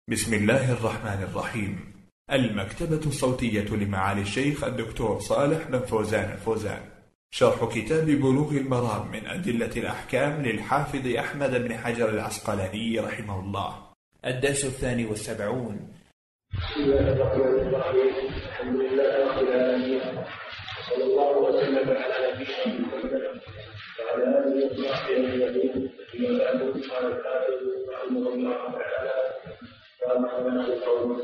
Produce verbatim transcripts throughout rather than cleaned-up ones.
بسم الله الرحمن الرحيم. المكتبة الصوتية لمعالي الشيخ الدكتور صالح بن فوزان الفوزان، شرح كتاب بلوغ المرام من أدلة الأحكام للحافظ أحمد بن حجر العسقلاني رحمه الله، الدرس الثاني والسبعون. بسم الله الرحمن الرحيم. الحمد لله رب العالمين، صلى الله وسلم على نبينا محمد وعلى آله وصحبه أجمعين. أما بعد، قال الحافظ رحمه الله تعالى: فما بنى القوم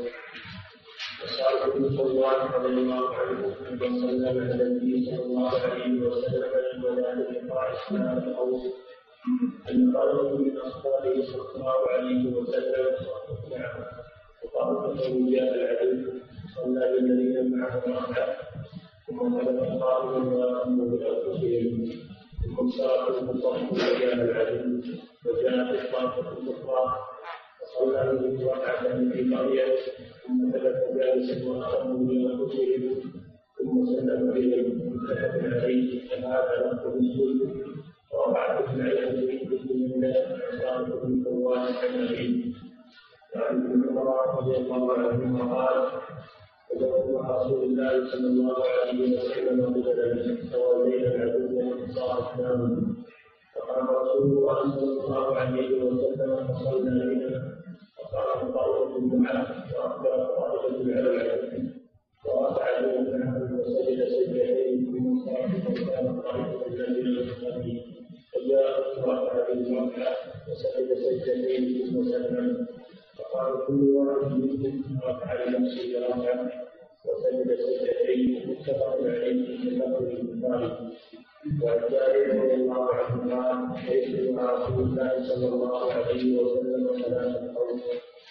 وصالح بن صلوان رضي الله عنه أن صلى على النبي صلى الله عليه وسلم الملائكة وعشنا القوم أن قال من أصحابه صلى الله عليه وسلم: نعم. وقال له: جاء العدل صلى بالذين معه ركعة ثم خلف قائما وأمر بأنفسهم ثم صار المصلي وجاء العدل وجاءت الطائفة الأخرى وصلى بهم ركعة في قرية ثم خلف جالسا وأمر بأنفسهم ثم سلم بهم متفق عليه. فهذا لفظ مسلم. ورفعت العلم بسم الله وصالح بن فوان الحنفي وعن ابن عمر رضي الله عنهما قال: وجاء رسول الله صلى الله عليه وسلم قبلا فولينا العدو فصارفناه فقام رسول الله صلى الله عليه وسلم فصلنا بنا فقام طائفة معه وأقبل طائفة على العدو ورفع جناحه وسجد سجدتين ثم صرف وكان طائفة الذين يصلي فجاء ورفع بالركعة وسجد سجدتين ثم سلم فقال كل واحد منهم رفع لنفسه ركعة وسجد سجدتين متفق عليه في لفظ البخاري. وعن جابر رضي الله عنه قال: ليس مع رسول الله صلى الله عليه وسلم ثلاثة قوم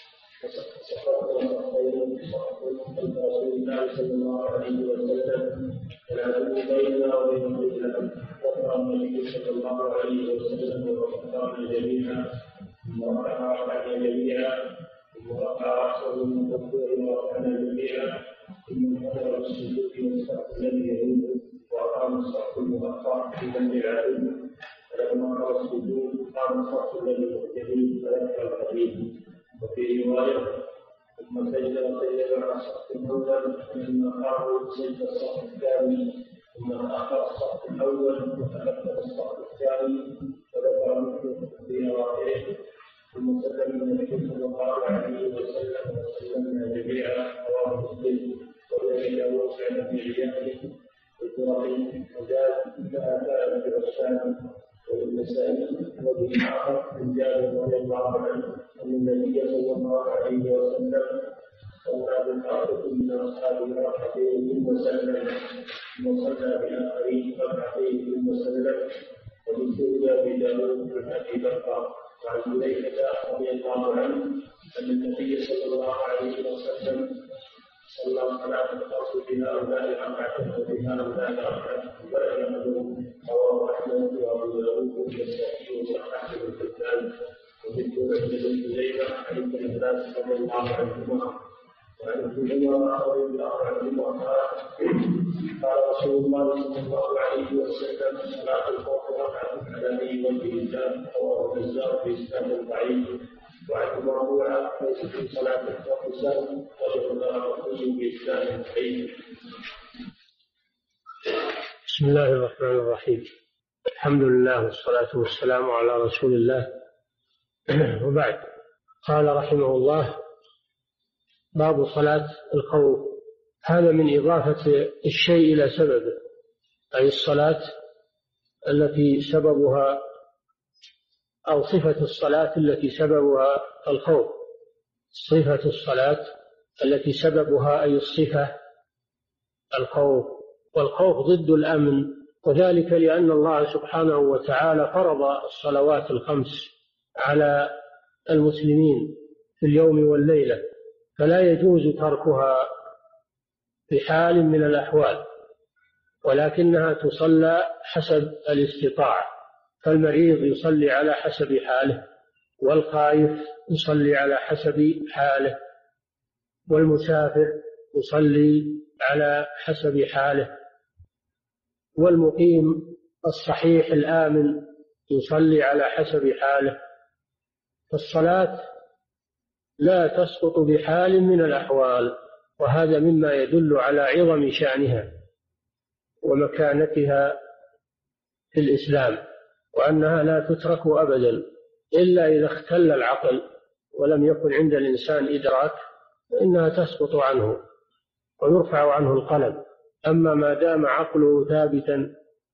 فسقط وسقطين صحف خلف رسول الله صلى الله عليه وسلم فلا بيننا وبين القبلة وقرأ النبي صلى الله عليه وسلم وفكرنا جميعا ثم رفعنا جميعا ثم رفع رأسه من الركوع ورفعنا جميعا ثم انحدر السجود والصف الذي يعود وأقام الصف المؤخر في جنب العدو فلما قام السجود قام الصف الذي يعود فذكر الحديث. وفي رواية: ثم سجد وسجد مع الصف الأول ثم قام سجد الصف الثاني ثم تأخر الصف الأول وتذكر الصف الثاني فذكر مثله في روايته ثم سلم النبي صلى الله عليه وسلم وسلمنا جميعا. رواه مسلم. وذلك وسع في عياده الدرهم وزاد انتهى كان في الشام والنسائي. وفي آخر من جابر رضي الله عنه أن النبي صلى الله عليه وسلم صلى بالآخرة من أصحابه ركعتين ثم سلم ثم صلى بالآخرين ركعتين ثم سلم. ومن أبي داود عن أبي بكر وعن حذيفة رضي الله عنه أن النبي صلى الله عليه وسلم صلى صلاة الخوف بهؤلاء الركعتين وبهؤلاء الركعتين وبينهم. رواه أحمد وأبو داود والنسائي وصححه ابن حبان. وذكر ابن خزيمة عن ابن عباس رضي الله عنهما وعن ابن عمر رضي الله عنهما قال رسول الله صلى الله عليه وسلم: صلاة الخوف ركعة على أي وجه الله. رواه البزار بإسناد ضعيف. وعن مرفوعة: ليس في صلاة الخوف سهو. وجه الدارقطني بإسناد ضعيف. بسم الله الرحمن الرحيم. الحمد لله والصلاة والسلام على رسول الله. وبعد، قال رحمه الله: باب صلاة الخوف. هذا من إضافة الشيء إلى سببه، أي الصلاة التي سببها أو صفة الصلاة التي سببها الخوف. صفة الصلاة التي سببها أي الصفة الخوف. والخوف ضد الأمن، وذلك لأن الله سبحانه وتعالى فرض الصلوات الخمس على المسلمين في اليوم والليلة، فلا يجوز تركها في حال من الأحوال، ولكنها تصلى حسب الاستطاعة. فالمريض يصلي على حسب حاله، والخائف يصلي على حسب حاله، والمسافر يصلي على حسب حاله، والمقيم الصحيح الآمن يصلي على حسب حاله. فالصلاة لا تسقط بحال من الأحوال، وهذا مما يدل على عظم شأنها ومكانتها في الإسلام، وأنها لا تترك أبدا إلا إذا اختل العقل ولم يكن عند الإنسان إدراك، فإنها تسقط عنه ويرفع عنه القلم. أما ما دام عقله ثابتا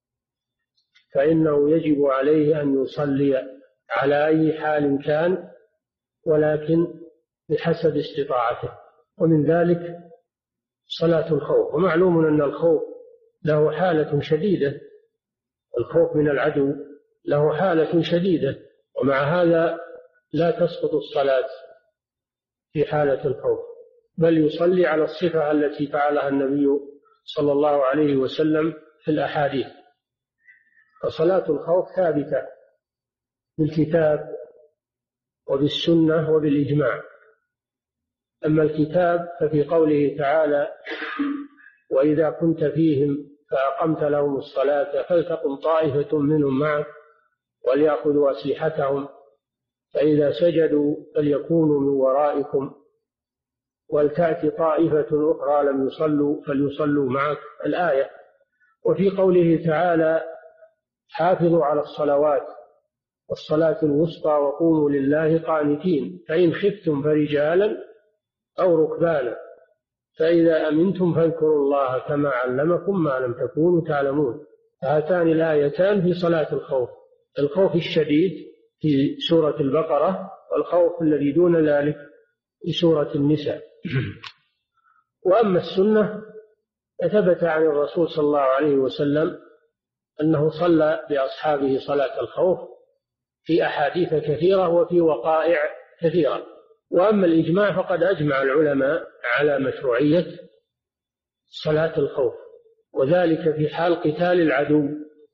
فإنه يجب عليه أن يصلي على أي حال كان، ولكن بحسب استطاعته. ومن ذلك صلاة الخوف، ومعلوم أن الخوف له حالة شديدة، الخوف من العدو له حالة شديدة، ومع هذا لا تسقط الصلاة في حالة الخوف، بل يصلي على الصفة التي فعلها النبي صلى الله عليه وسلم في الأحاديث. فصلاة الخوف ثابتة بالكتاب وبالسنة وبالإجماع. أما الكتاب ففي قوله تعالى: وإذا كنت فيهم فأقمت لهم الصلاة فلتقم طائفة منهم معك وليأخذوا أسلحتهم فإذا سجدوا فليكونوا من ورائكم ولتأتي طائفة أخرى لم يصلوا فليصلوا معك، الآية. وفي قوله تعالى: حافظوا على الصلوات والصلاة الوسطى وقوموا لله قانتين فإن خفتم فرجالا أو ركبانا فإذا أمنتم فاذكروا الله كما علمكم ما لم تكونوا تعلمون. هاتان الآيتان في صلاة الخوف، الخوف الشديد في سورة البقرة والخوف الذي دون ذلك في سورة النساء. وأما السنة فثبت عن الرسول صلى الله عليه وسلم أنه صلى بأصحابه صلاة الخوف في أحاديث كثيرة وفي وقائع كثيرة. وأما الإجماع فقد أجمع العلماء على مشروعية صلاة الخوف، وذلك في حال قتال العدو.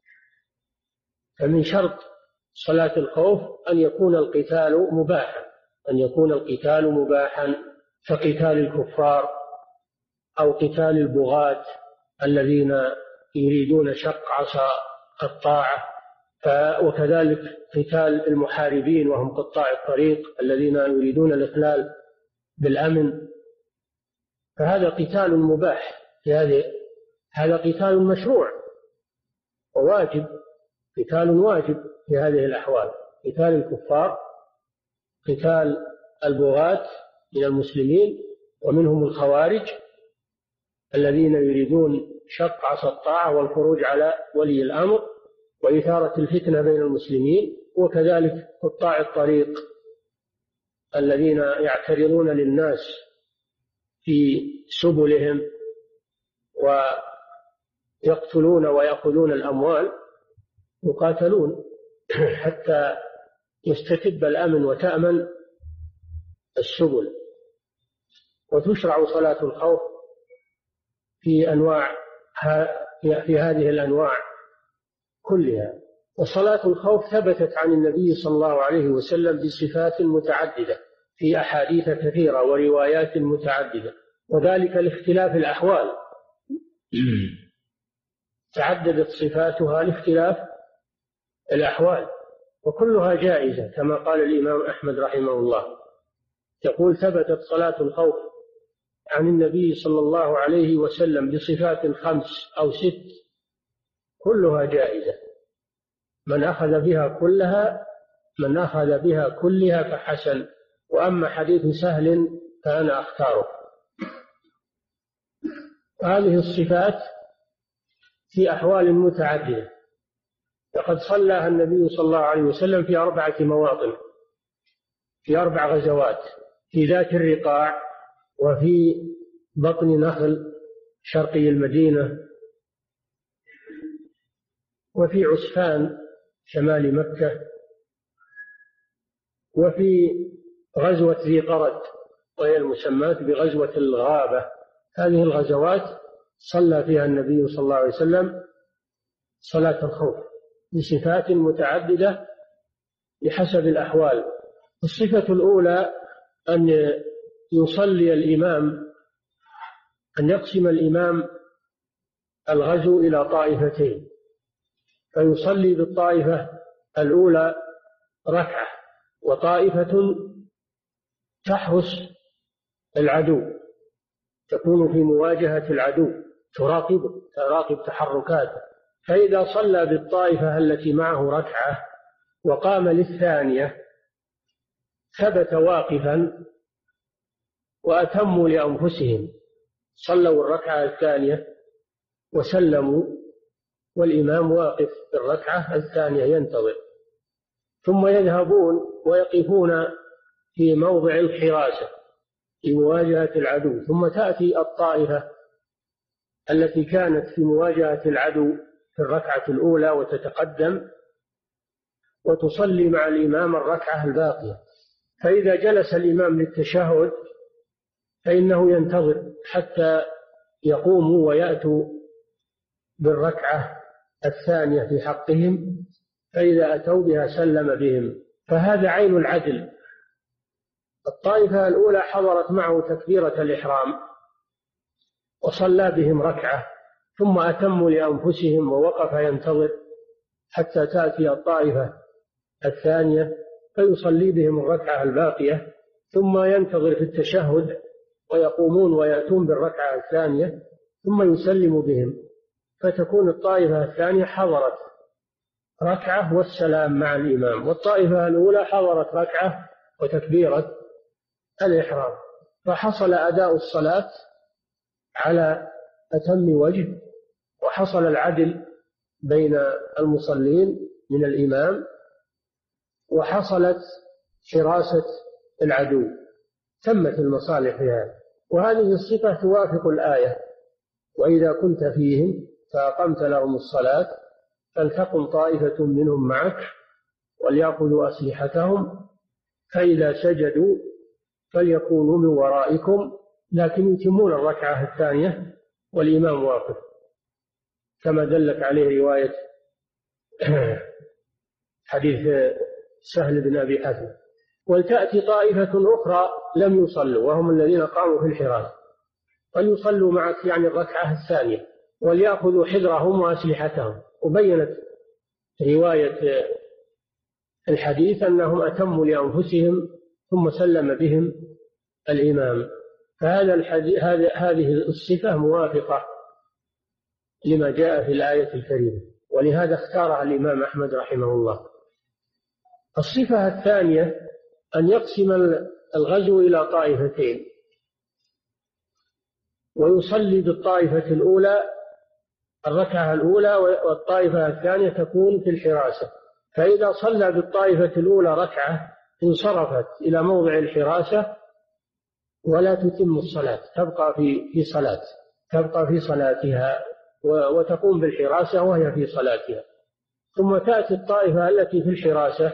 فمن شرط صلاة الخوف أن يكون القتال مباحا، أن يكون القتال مباحا كقتال الكفار أو قتال البغاة الذين يريدون شق عصا الطاعة، وكذلك قتال المحاربين وهم قطاع الطريق الذين يريدون الإخلال بالأمن، فهذا قتال مباح، هذا قتال مشروع وواجب، قتال واجب في هذه الأحوال، قتال الكفار، قتال البغاة من المسلمين ومنهم الخوارج الذين يريدون شق عصا الطاعة والخروج على ولي الأمر وإثارة الفتنة بين المسلمين، وكذلك قطاع الطريق الذين يعترضون للناس في سبلهم ويقتلون ويأخذون الأموال، يقاتلون حتى يستتب الأمن وتأمن السبل. وتشرع صلاة الخوف في أنواع في هذه الأنواع كلها. وصلاة الخوف ثبتت عن النبي صلى الله عليه وسلم بصفات متعددة في أحاديث كثيرة وروايات متعددة، وذلك لاختلاف الأحوال، تعددت صفاتها لاختلاف الأحوال، وكلها جائزة كما قال الإمام أحمد رحمه الله، يقول: ثبتت صلاة الخوف عن النبي صلى الله عليه وسلم بصفات خمس أو ست كلها جائزة، من أخذ بها كلها من أخذ بها كلها فحسن، وأما حديث سهل فأنا أختاره. هذه الصفات في أحوال متعددة، لقد صلىها النبي صلى الله عليه وسلم في أربعة مواطن، في أربع غزوات، في ذات الرقاع، وفي بطن نخل شرقي المدينة، وفي عسفان شمال مكة، وفي غزوة ذي قرد وهي المسماة بغزوة الغابة. هذه الغزوات صلى فيها النبي صلى الله عليه وسلم صلاة الخوف بصفات متعددة بحسب الأحوال. الصفة الأولى أن يصلي الإمام أن يقسم الإمام الغزو إلى طائفتين، فيصلي بالطائفة الأولى ركعة، وطائفة تحرس العدو، تكون في مواجهة العدو، تراقب تراقب تحركاته. فإذا صلى بالطائفة التي معه ركعة وقام للثانية ثبت واقفا وأتموا لأنفسهم، صلوا الركعة الثانية وسلموا والإمام واقف في الركعة الثانية ينتظر، ثم يذهبون ويقفون في موضع الحراسة في مواجهة العدو، ثم تأتي الطائفة التي كانت في مواجهة العدو في الركعة الأولى وتتقدم وتصلي مع الإمام الركعة الباقية. فإذا جلس الإمام للتشهد فإنه ينتظر حتى يقوموا ويأتوا بالركعة الثانية في حقهم، فإذا أتوا بها سلم بهم. فهذا عين العدل. الطائفة الأولى حضرت معه تكبيرة الإحرام وصلى بهم ركعة، ثم أتموا لأنفسهم ووقف ينتظر حتى تأتي الطائفة الثانية فيصلي بهم الركعة الباقية، ثم ينتظر في التشهد ويقومون ويأتون بالركعة الثانية ثم يسلم بهم، فتكون الطائفة الثانية حضرت ركعة والسلام مع الإمام، والطائفة الأولى حضرت ركعة وتكبيرة الإحرام، فحصل أداء الصلاة على أتم وجه، وحصل العدل بين المصلين من الإمام، وحصلت حراسة العدو، تمت المصالح في هذا. وهذه الصفة توافق الآية: وإذا كنت فيهم فأقمت لهم الصلاة فلتقم طائفة منهم معك وليأخذوا أسلحتهم فإذا سجدوا فليكونوا من ورائكم، لكن يتمون الركعة الثانية والإمام واقف، كما دلت عليه رواية حديث سهل بن أبي حاتم. ولتأتي طائفة أخرى لم يصلوا وهم الذين قاموا في الحراسة فليصلوا معك، يعني الركعة الثانية، وليأخذوا حذرهم وأسلحتهم. وبينت رواية الحديث أنهم أتموا لأنفسهم ثم سلم بهم الإمام. فهذا الحديث هذه الصفة موافقة لما جاء في الآية الكريمة، ولهذا اختارها الإمام أحمد رحمه الله. الصفة الثانية أن يقسم الغزو إلى طائفتين ويصلي بالطائفة الأولى الركعة الأولى، والطائفة الثانية تكون في الحراسة. فإذا صلى بالطائفة الأولى ركعة انصرفت إلى موضع الحراسة ولا تتم الصلاة، تبقى في في صلاة تبقى في صلاتها وتقوم بالحراسة وهي في صلاتها. ثم تأتي الطائفة التي في الحراسة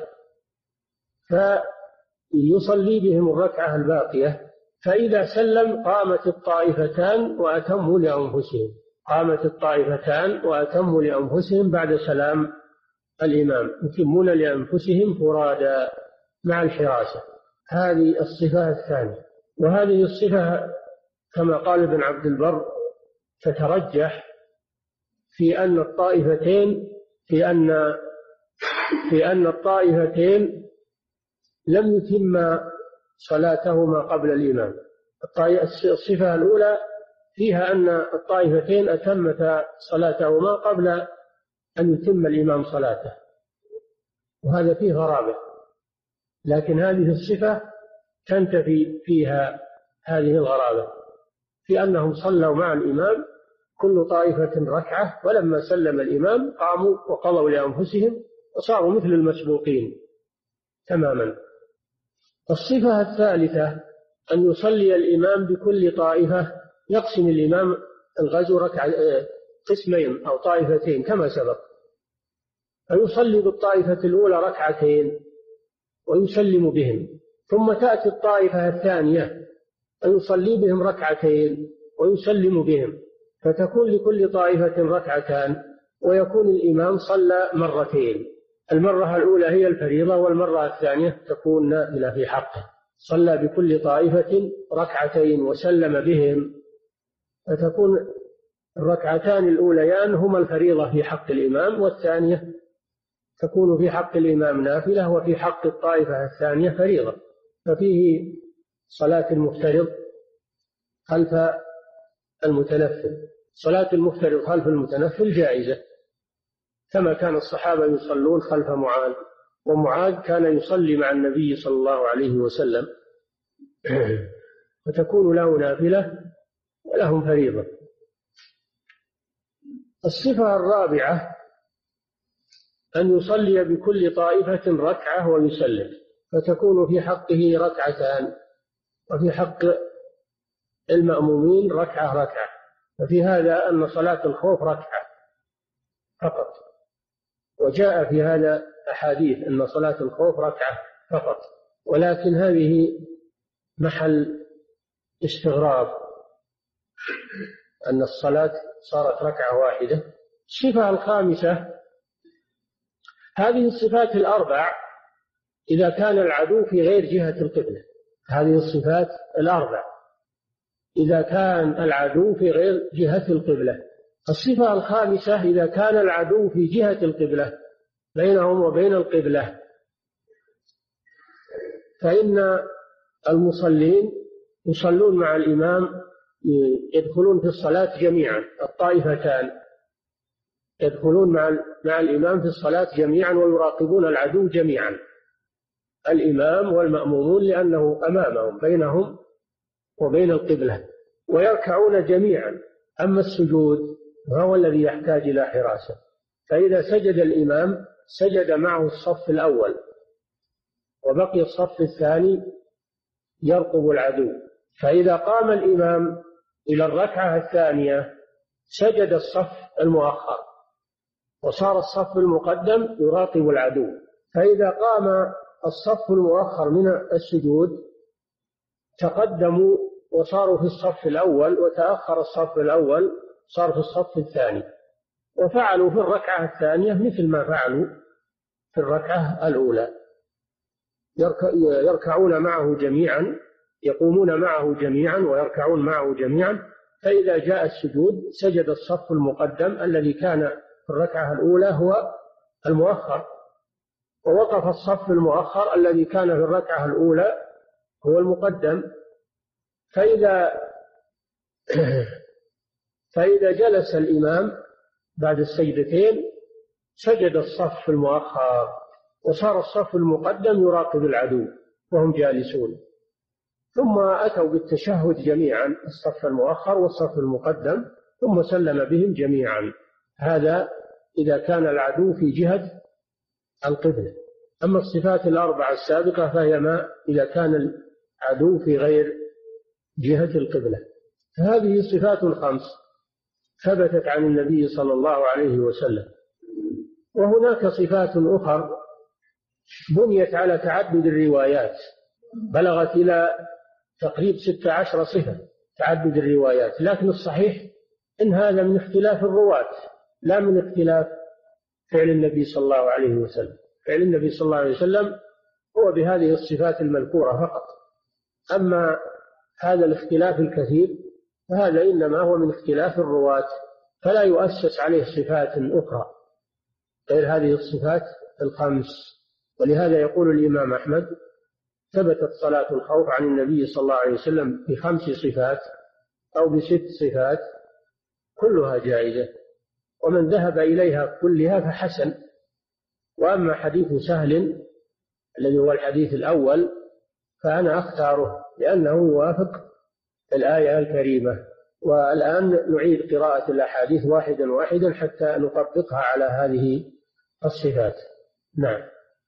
فيصلي بهم الركعة الباقية، فإذا سلم قامت الطائفتان وأتموا لأنفسهم قامت الطائفتان وأتموا لأنفسهم بعد سلام الإمام، يتمون لأنفسهم فرادا مع الحراسة. هذه الصفة الثانية. وهذه الصفة كما قال ابن عبد البر تترجح في أن الطائفتين في أن في أن الطائفتين لم يتم صلاتهما قبل الإمام. الصفة الأولى فيها أن الطائفتين أتمتا صلاتهما قبل أن يتم الإمام صلاته، وهذا فيه غرابة. لكن هذه الصفة تنتفي فيها هذه الغرابة، في أنهم صلوا مع الإمام كل طائفة ركعة، ولما سلم الإمام قاموا وقضوا لأنفسهم وصاروا مثل المسبوقين تماما. الصفة الثالثة أن يصلي الإمام بكل طائفة، يقسم الإمام الغزو ركعة قسمين أو طائفتين كما سبق، فيصلي بالطائفة الأولى ركعتين ويسلم بهم، ثم تأتي الطائفة الثانية فيصلي بهم ركعتين ويسلم بهم، فتكون لكل طائفة ركعتان، ويكون الإمام صلى مرتين، المرة الأولى هي الفريضة والمرة الثانية تكون نافلة في حقه. صلى بكل طائفة ركعتين وسلم بهم، فتكون الركعتان الأوليان هما الفريضة في حق الإمام، والثانية تكون في حق الإمام نافلة، وفي حق الطائفة الثانية فريضة. ففيه صلاة المفترض خلف المتنفل. صلاة المفترض خلف المتنفل جائزة، كما كان الصحابة يصلون خلف معاذ، ومعاذ كان يصلي مع النبي صلى الله عليه وسلم، فتكون له نافلة ولهم فريضة. الصفة الرابعة أن يصلي بكل طائفة ركعة ويسلم، فتكون في حقه ركعتان، وفي حق المأمومين ركعة ركعة. ففي هذا أن صلاة الخوف ركعة فقط، وجاء في هذا أحاديث أن صلاة الخوف ركعة فقط، ولكن هذه محل استغراب أن الصلاة صارت ركعة واحدة. الصفة الخامسة، هذه الصفات الأربع إذا كان العدو في غير جهة القبلة. هذه الصفات الأربع إذا كان العدو في غير جهة القبلة. الصفة الخامسة إذا كان العدو في جهة القبلة بينهم وبين القبلة، فإن المصلين يصلون مع الإمام، يدخلون في الصلاة جميعا، الطائفتان يدخلون مع مع الإمام في الصلاة جميعا ويراقبون العدو جميعا، الإمام والمأمومون، لأنه أمامهم بينهم وبين القبلة، ويركعون جميعا. أما السجود فهو الذي يحتاج إلى حراسة، فإذا سجد الإمام سجد معه الصف الأول، وبقي الصف الثاني يرقب العدو. فإذا قام الإمام إلى الركعة الثانية سجد الصف المؤخر، وصار الصف المقدم يراقب العدو. فإذا قام الصف المؤخر من السجود تقدموا وصاروا في الصف الأول، وتأخر الصف الأول صار في الصف الثاني، وفعلوا في الركعة الثانية مثل ما فعلوا في الركعة الأولى، يركعون معه جميعا، يقومون معه جميعا ويركعون معه جميعا. فإذا جاء السجود سجد الصف المقدم الذي كان في الركعة الأولى هو المؤخر، ووقف الصف المؤخر الذي كان في الركعة الأولى هو المقدم. فإذا فإذا جلس الإمام بعد السجدتين سجد الصف المؤخر، وصار الصف المقدم يراقب العدو وهم جالسون، ثم أتوا بالتشهد جميعا، الصف المؤخر والصف المقدم، ثم سلم بهم جميعا. هذا إذا كان العدو في جهة القبلة. أما الصفات الأربعة السابقة فهي ما إذا كان العدو في غير جهة القبلة. هذه صفات خمس ثبتت عن النبي صلى الله عليه وسلم. وهناك صفات أخرى بنيت على تعدد الروايات، بلغت إلى تقريب ستة عشر صفة تعدد الروايات، لكن الصحيح إن هذا من اختلاف الرواة لا من اختلاف فعل النبي صلى الله عليه وسلم. فعل النبي صلى الله عليه وسلم هو بهذه الصفات المذكورة فقط، أما هذا الاختلاف الكثير فهذا إنما هو من اختلاف الرواة، فلا يؤسس عليه صفات أخرى غير هذه الصفات الخمس. ولهذا يقول الإمام أحمد ثبتت صلاة الخوف عن النبي صلى الله عليه وسلم بخمس صفات أو بست صفات كلها جائزة، ومن ذهب إليها كلها فحسن. وأما حديث سهل الذي هو الحديث الأول فأنا أختاره لأنه يوافق الآية الكريمة. والآن نعيد قراءة الأحاديث واحدا واحدا حتى نطبقها على هذه الصفات. نعم.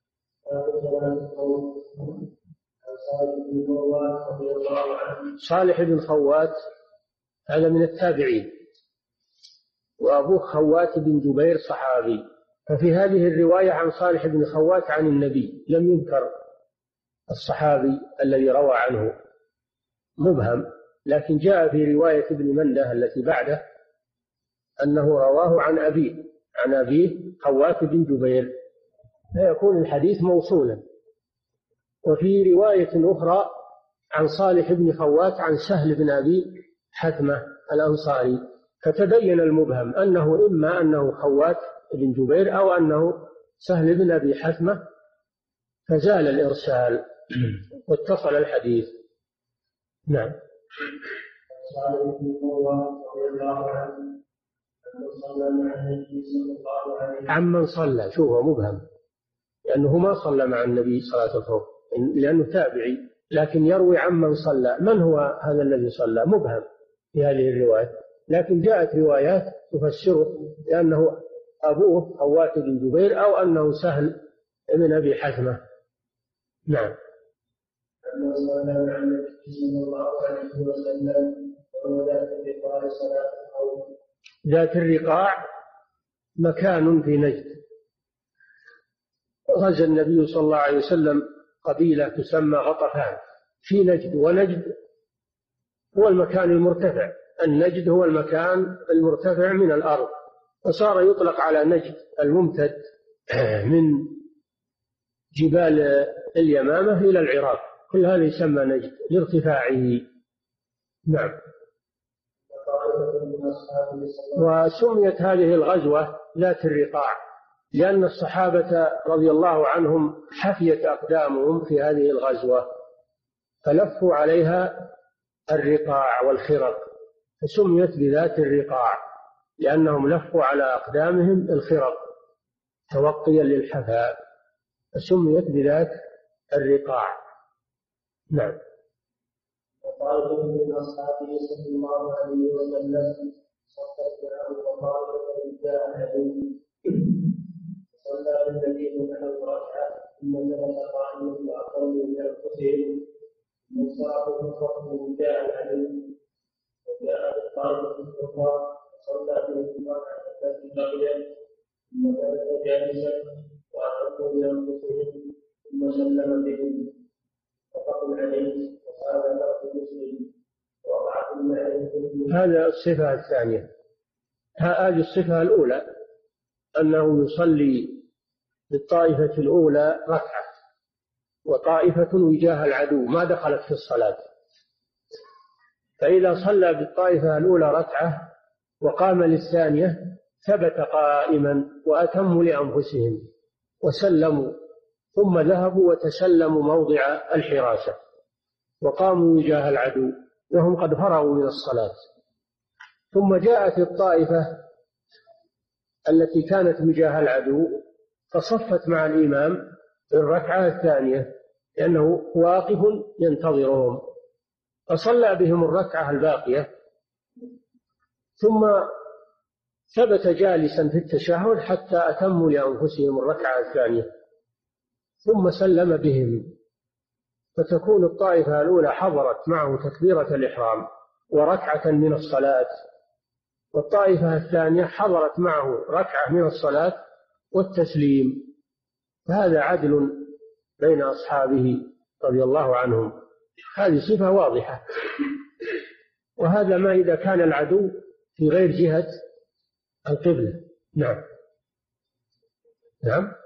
صالح بن خوات هذا من التابعين، وأبوه خوات بن جبير صحابي. ففي هذه الرواية عن صالح بن خوات عن النبي لم يذكر الصحابي الذي روى عنه، مبهم، لكن جاء في رواية ابن منده التي بعده أنه رواه عن أبيه عن أبيه خوات بن جبير، فيكون الحديث موصولا. وفي رواية أخرى عن صالح بن خوات عن سهل بن أبي حثمة الأنصاري، فتبين المبهم أنه إما أنه خوات بن جبير أو أنه سهل بن أبي حثمة، فزال الإرسال واتصل الحديث. نعم. عمن صلى، شوفه مبهم، لأنه ما صلى مع النبي صلاة الخوف لأنه تابعي، لكن يروي عمن صلى. من هو هذا الذي صلى؟ مبهم في هذه الرواية، لكن جاءت روايات تفسره لأنه أبوه خوات بن جبير أو أنه سهل ابن أبي حثمة. نعم. ذات الرقاع مكان في نجد، غزا النبي صلى الله عليه وسلم قبيلة تسمى غطفان في نجد، ونجد هو المكان المرتفع، النجد هو المكان المرتفع من الأرض، وصار يطلق على نجد الممتد من جبال اليمامة إلى العراق، كل هذا يسمى نجد لارتفاعه. نعم. وسميت هذه الغزوة ذات الرقاع لأن الصحابة رضي الله عنهم حفيت أقدامهم في هذه الغزوة فلفوا عليها الرقاع والخرق، فسميت بذات الرقاع لأنهم لفوا على أقدامهم الخرق توقيا للحفاء، فسميت بذات الرقاع. نعم. وقال من أصحابه صلى الله عليه وسلم صدق له وقال الجاهل صلى بالذين له ركعة ثم جلس قائما وأقل من أنفسهم وصاروا بفضل الجاهل وجاء الطائفة الأخرى صلى بهم ركعة التي بقيت ثم جلس جالسا وأقل من أنفسهم ثم سلم بهم وقبل عليه. هذا الصفة الثانية. هذه الصفة الأولى أنه يصلي بالطائفة الأولى ركعة وطائفة وجاه العدو ما دخلت في الصلاة، فإذا صلى بالطائفة الأولى ركعة وقام للثانية ثبت قائما وأتموا لأنفسهم وسلموا، ثم ذهبوا وتسلموا موضع الحراسة وقاموا وجاه العدو وهم قد فرغوا من الصلاة. ثم جاءت الطائفة التي كانت وجاه العدو فصفت مع الإمام في الركعة الثانية لأنه واقف ينتظرهم، فصلى بهم الركعة الباقية ثم ثبت جالسا في التشهد حتى أتموا لأنفسهم الركعة الثانية ثم سلم بهم، فتكون الطائفة الأولى حضرت معه تكبيرة الإحرام وركعة من الصلاة، والطائفة الثانية حضرت معه ركعة من الصلاة والتسليم، فهذا عدل بين أصحابه رضي الله عنهم. هذه صفة واضحة، وهذا ما إذا كان العدو في غير جهة القبلة. نعم. نعم.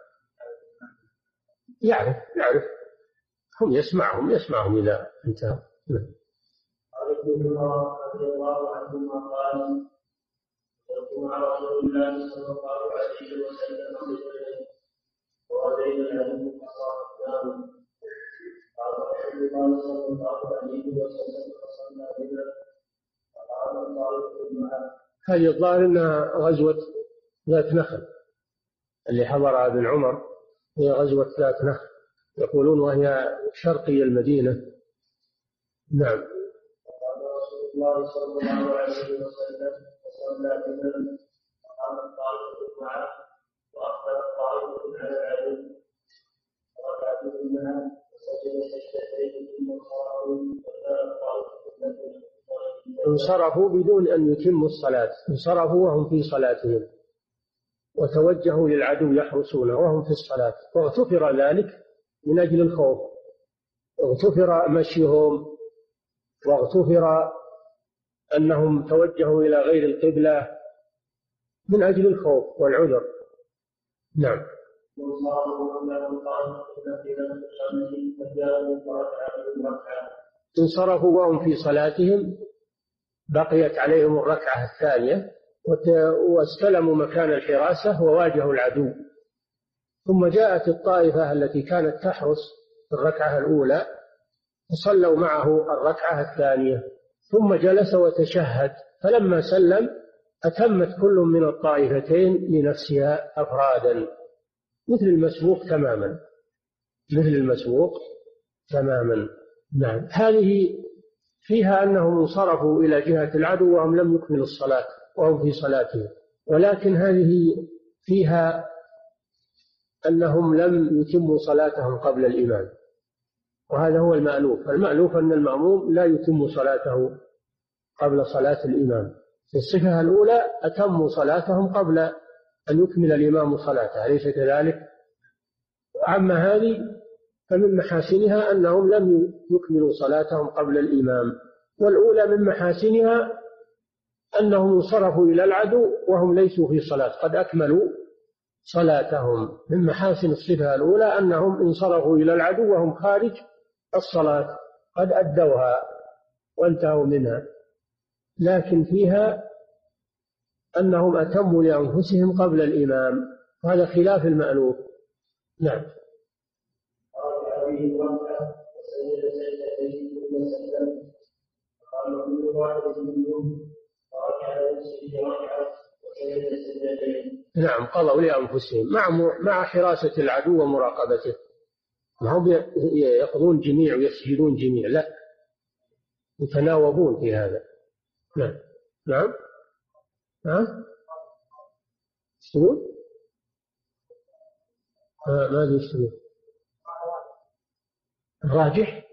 يعرف يعرف هم يسمعهم يسمعهم إذا انتهى. نعم. قال ابن عمر رضي الله عنهما قال كنت مع رسول الله صلى الله عليه وسلم رجلا وأتينا العلم فصار قال رسول الله صلى الله عليه وسلم فصلى بنا فقال الطائف معه. هذه الظاهر أنها غزوة ذات نخل اللي حضرها ابن عمر، هي غزوة ذات نخل يقولون وهي شرقي المدينة. نعم. قال رسول الله صلى الله عليه وسلم فصلى بنا فقام الطائف معه وأقبل الطائف على العدو وركع بهما وسجد سجدتين ثم انصرفوا وكان الطائف انصرفوا بدون أن يتموا الصلاة، انصرفوا وهم في صلاتهم وتوجهوا للعدو يحرسونه وهم في الصلاة، واغتفر ذلك من أجل الخوف، اغتفر مشيهم واغتفر أنهم توجهوا إلى غير القبلة من أجل الخوف والعذر. نعم. انصرفوا وهم في صلاتهم بقيت عليهم الركعة الثانية واستلموا مكان الحراسة وواجهوا العدو، ثم جاءت الطائفة التي كانت تحرس الركعة الأولى وصلوا معه الركعة الثانية، ثم جلس وتشهد، فلما سلم أتمت كل من الطائفتين لنفسها أفرادا مثل المسبوق تماما، مثل المسبوق تماما. نعم. هذه فيها أنهم انصرفوا إلى جهة العدو وهم لم يكملوا الصلاة وهم في صلاتهم، ولكن هذه فيها أنهم لم يتموا صلاتهم قبل الإمام، وهذا هو المألوف. المألوف أن المأموم لا يتم صلاته قبل صلاة الإمام. في الصفة الأولى أتموا صلاتهم قبل أن يكمل الإمام صلاته، أليس كذلك؟ أما هذه فمن محاسنها أنهم لم يكملوا صلاتهم قبل الإمام. والأولى من محاسنها أنهم انصرفوا إلى العدو وهم ليسوا في صلاة، قد أكملوا صلاتهم. من محاسن الصفة الأولى أنهم انصرفوا إلى العدو وهم خارج الصلاة، قد أدوها وانتهوا منها. لكن فيها أنهم أتموا لأنفسهم قبل الإمام، هذا خلاف المألوف. نعم. نعم، قضوا لأنفسهم مع مع حراسة العدو ومراقبته، ما هم يقضون جميع ويسجدون جميع، لا، يتناوبون في هذا. نعم. نعم. ها؟ يشترون؟ ماذا يشترون؟ الراجح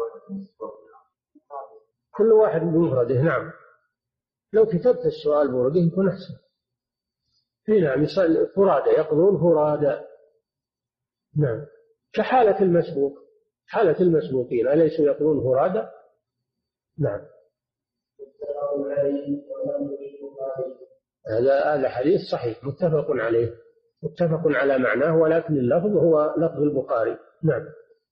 كل واحد بمفرده. نعم، لو كتبت السؤال بورقه يكون أحسن. نعم، يصل فرادى، يقضون فرادى. نعم، كحالة المسبوق، حالة المسبوقين أليسوا يقضون فرادى؟ نعم. هذا هذا حديث صحيح متفق عليه، متفق على معناه، ولكن اللفظ هو لفظ البخاري. نعم.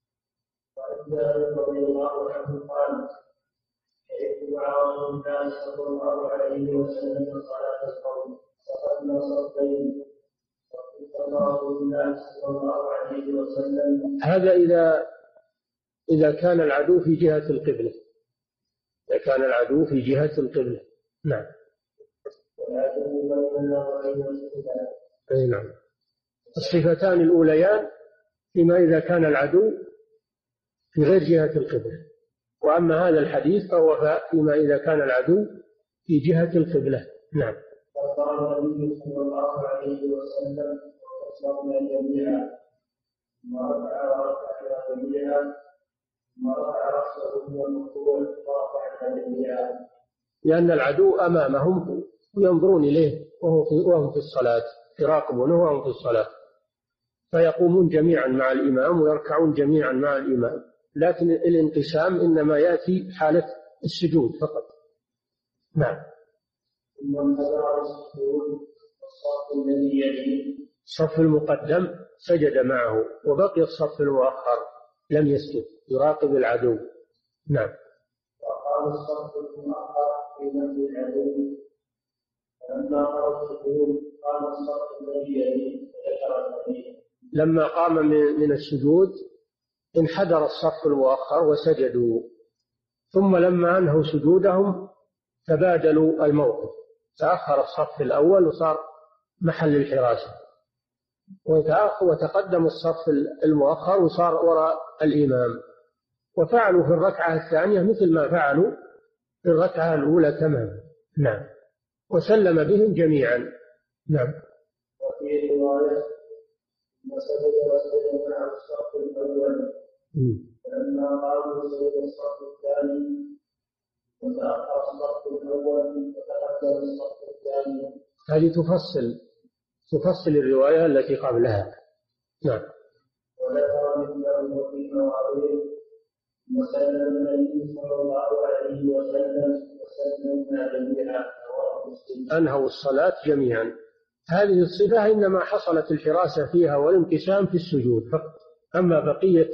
رضي الله عنه قال: شهدت مع رسول الله صلى الله عليه وسلم صلاة القوم صلى صفين صلى رسول الله صلى الله عليه وسلم. هذا إذا إذا كان العدو في جهة القبلة، إذا كان العدو في جهة القبلة. نعم. والعدو بيننا وبين القبلة. أي نعم. الصفتان الأوليان فيما إذا كان العدو في غير جهة القبلة، وأما هذا الحديث فهو فيما إذا كان العدو في جهة القبلة. نعم. فقال النبي صلى الله عليه وسلم: وصلنا جميعا، ورفع رأسه جميعا، ورفع رأسه من الركوع ورفعنا جميعا. لأن العدو أمامهم وينظرون إليه وهم في الصلاة، يراقبونه وهم في الصلاة، فيقومون جميعا مع الإمام ويركعون جميعا مع الإمام، لكن الانقسام إنما يأتي حالة السجود فقط. نعم. ثم انتظر السجود والصف الذي يليه، الصف المقدم سجد معه، وبقي الصف المؤخر لم يسجد يراقب العدو. نعم. وقال الصف المؤخر في نفس العدو، فلما قال السجود قام الصف الذي يليه وذكر النبي. لما قام من السجود انحدر الصف المؤخر وسجدوا، ثم لما أنهوا سجودهم تبادلوا الموقف، تأخر الصف الأول وصار محل الحراسة، وتأخر وتقدم الصف المؤخر وصار وراء الإمام، وفعلوا في الركعة الثانية مثل ما فعلوا في الركعة الأولى تماما. نعم. وسلم بهم جميعا. نعم. وفي رواية: وسجد وسجد مع الصف الأول، فلما قاموا سجد الصف الثاني، وتأخر الصف الأول وتقدم الصف الثاني. هذه تفصل تفصل الرواية التي قبلها. نعم. وذكر مثله في مواضيع: وسلم النبي صلى الله عليه وسلم وسلمنا جميعا. أنهوا الصلاة جميعا. هذه الصفة إنما حصلت الحراسة فيها والانقسام في السجود فقط، أما بقية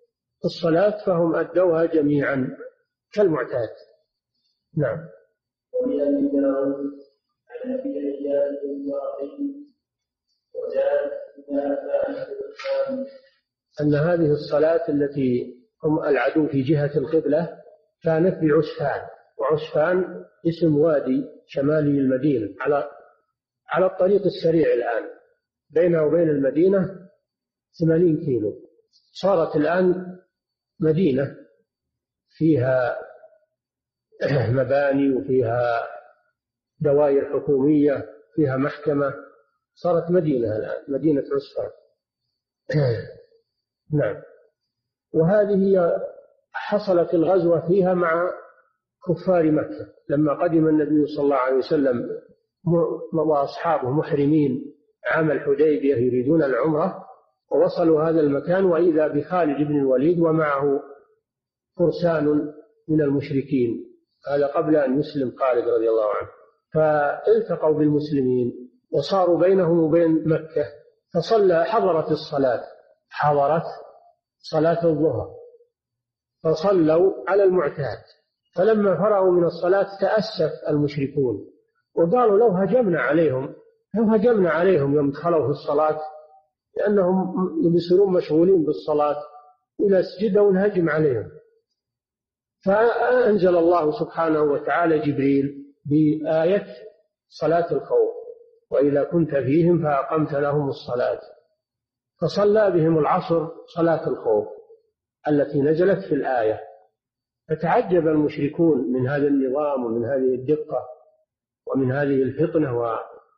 الصلاة فهم أدوها جميعا كالمعتاد. نعم. ومن أبي داود عن أبي عياش بن واقد وجاء بها فاحشة الإسلام أن هذه الصلاة التي هم العدو في جهة القبلة كانت بعسفان، وعسفان اسم وادي شمالي المدينة على على الطريق السريع الآن، بينه وبين المدينة ثمانين كيلو. صارت الآن مدينة فيها مباني وفيها دوائر حكومية، فيها محكمة، صارت مدينة الآن، مدينة عسفان. نعم. وهذه حصلت الغزوة فيها مع كفار مكة لما قدم النبي صلى الله عليه وسلم وأصحابه محرمين عام الحديبية يريدون العمرة، ووصلوا هذا المكان وإذا بخالد بن الوليد ومعه فرسان من المشركين، هذا قبل أن يسلم خالد رضي الله عنه. فالتقوا بالمسلمين وصاروا بينهم وبين مكة، فصلى حضرت الصلاة حضرت صلاة الظهر فصلوا على المعتاد، فلما فرغوا من الصلاة تأسف المشركون وقالوا لو هجمنا عليهم لو هجمنا عليهم يوم دخلوا في الصلاة، لأنهم يصيرون مشغولين بالصلاة، إذا سجدوا نهجم عليهم. فأنزل الله سبحانه وتعالى جبريل بآية صلاة الخوف: وإذا كنت فيهم فأقمت لهم الصلاة، فصلى بهم العصر صلاة الخوف التي نزلت في الآية. فتعجب المشركون من هذا النظام ومن هذه الدقة ومن هذه الفطنة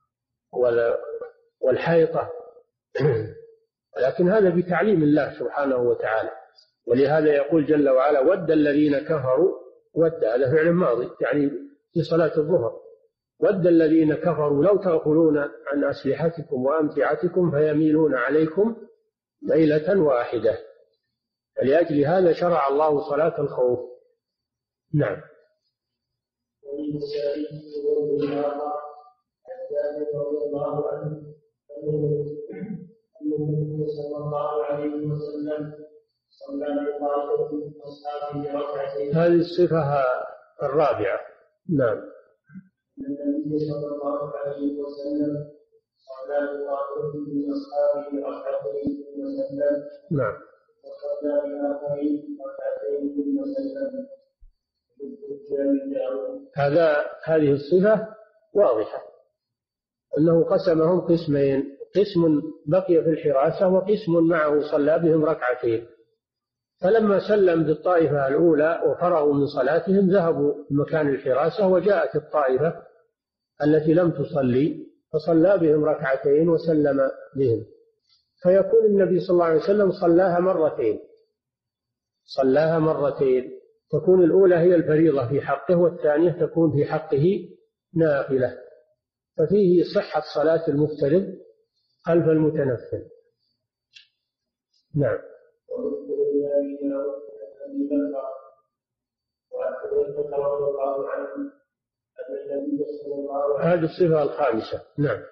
والحيطة، ولكن هذا بتعليم الله سبحانه وتعالى. ولهذا يقول جل وعلا: ود الذين كفروا، ود هذا فعل ماضي يعني في صلاة الظهر، ود الذين كفروا لو تغفلون عن أسلحتكم وأمتعتكم فيميلون عليكم ميلة واحدة. فلأجل هذا شرع الله صلاة الخوف. نعم. رضي الله عنه أن النبي صلى الله عليه وسلم صلى بطائفة من أصحابه ركعتين. هذه الصفة الرابعة. نعم. أن النبي صلى الله عليه وسلم صلى بطائفة من أصحابه ركعتين ثم سلم. نعم. وصلى بآخرين ركعتين ثم سلم. هذا هذه الصفة واضحة، أنه قسمهم قسمين: قسم بقي في الحراسة وقسم معه صلى بهم ركعتين. فلما سلم بالطائفة الأولى وفرغوا من صلاتهم ذهبوا مكان الحراسة، وجاءت الطائفة التي لم تصلي فصلى بهم ركعتين وسلم بهم. فيكون النبي صلى الله عليه وسلم صلاها مرتين صلاها مرتين تكون الأولى هي الفريضة في حقه، والثانية تكون في حقه نافلة. ففيه صحة صلاة المفترض خلف المتنفل. نعم. هذه الصفة الخامسة. نعم.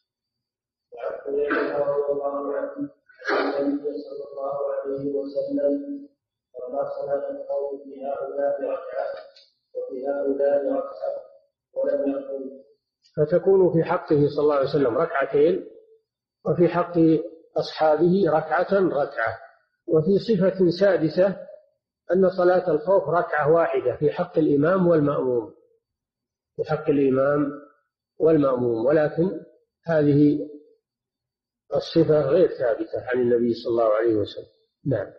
النبي صلى الله عليه وسلم صلى صلاة الخوف في هؤلاء ركعة وفي هؤلاء ركعة ولم يقل. فتكون في حقه صلى الله عليه وسلم ركعتين، وفي حق أصحابه ركعة ركعة. وفي صفة سادسة أن صلاة الخوف ركعة واحدة في حق الإمام والمأموم في حق الإمام والمأموم ولكن هذه الصفة غير ثابتة عن النبي صلى الله عليه وسلم. نعم.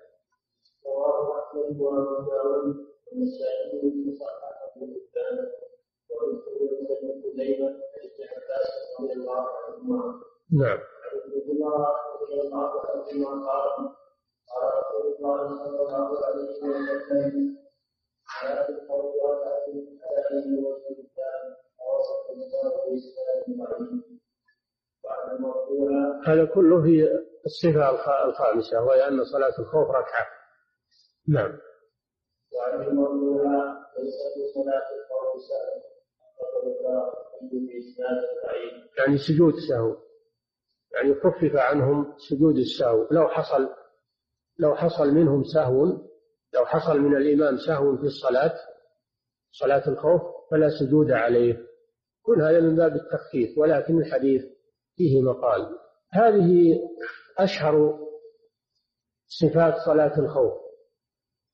نعم. هذا كله في الصفة الخامسة، وهي أن صلاة الخوف ركعة. نعم. وعن المرضوها ليست صلاة الخوف سهل يعني سجود سهو، يعني خفف عنهم سجود السهو. لو حصل لو حصل منهم سهو لو حصل من الإمام سهو في الصلاة صلاة الخوف فلا سجود عليه. كل هذا من باب التخفيف، ولكن الحديث فيه مقال. هذه أشهر صفات صلاة الخوف.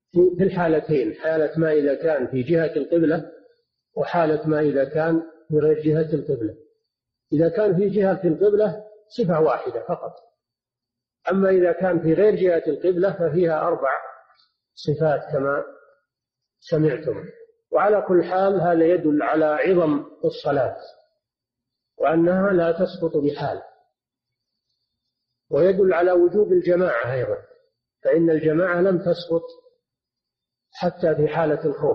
في الحالتين، حالة ما إذا كان في جهة القبلة وحالة ما إذا كان في غير جهة القبلة. إذا كان في جهة القبلة صفة واحدة فقط، أما إذا كان في غير جهة القبلة ففيها أربع صفات كما سمعتم. وعلى كل حال هذا يدل على عظم الصلاة وأنها لا تسقط بحال، ويدل على وجوب الجماعة أيضا، فإن الجماعة لم تسقط حتى في حالة الخوف،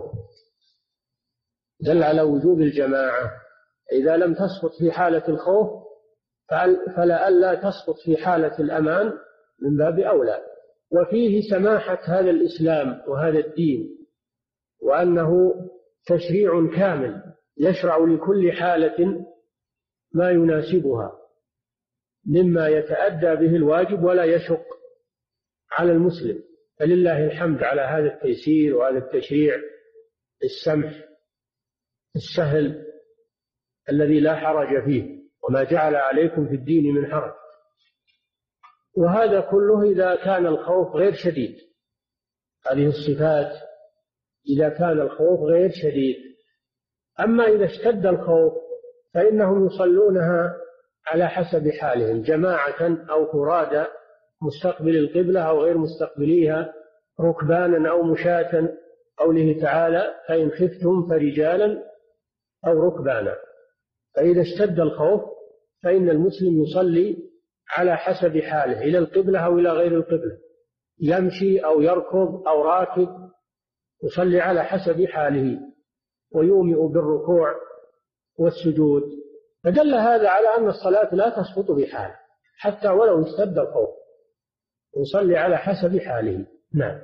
دل على وجوب الجماعة. إذا لم تسقط في حالة الخوف فلئلا تسقط في حالة الأمان من باب أولى. وفيه سماحة هذا الإسلام وهذا الدين، وأنه تشريع كامل يشرع لكل حالة ما يناسبها مما يتأدى به الواجب ولا يشق على المسلم. فلله الحمد على هذا التيسير وهذا التشريع السمح السهل الذي لا حرج فيه، وما جعل عليكم في الدين من حرج. وهذا كله إذا كان الخوف غير شديد، هذه الصفات إذا كان الخوف غير شديد. أما إذا اشتد الخوف فإنهم يصلونها على حسب حالهم، جماعة أو فرادى، مستقبل القبلة أو غير مستقبليها، ركبانا أو مشاة، قوله تعالى فإن خفتم فرجالا أو ركبانا. فإذا اشتد الخوف فإن المسلم يصلي على حسب حاله، إلى القبلة أو إلى غير القبلة، يمشي أو يركض أو راكب، يصلي على حسب حاله ويومئ بالركوع والسجود. فدل هذا على أن الصلاة لا تسقط بحال حتى ولو اشتد الخوف، يصلي على حسب حاله. نعم.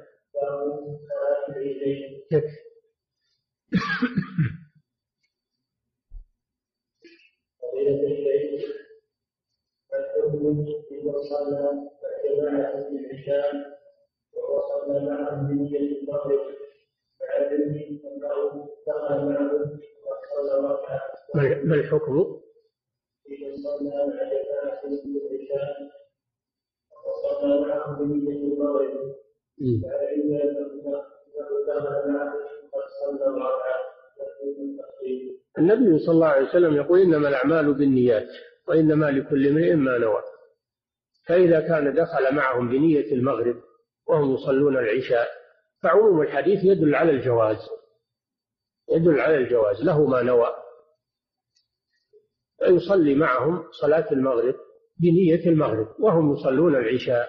إذا صلى جماعة العشاء ووصل معهم بنية المغرب فعلمني أنه دخل معهم وصلى ركعة. ما الحكم؟ إذا صلى مع جماعة العشاء ووصل معهم بنية المغرب فعلمني أنه دخل معهم وصلى ركعة. النبي صلى الله عليه وسلم يقول إنما الأعمال بالنيات وإنما لكل امرئ ما نوى. فإذا كان دخل معهم بنية المغرب وهم يصلون العشاء فعموم الحديث يدل على الجواز، يدل على الجواز، له ما نوى، فيصلي معهم صلاة المغرب بنية المغرب وهم يصلون العشاء.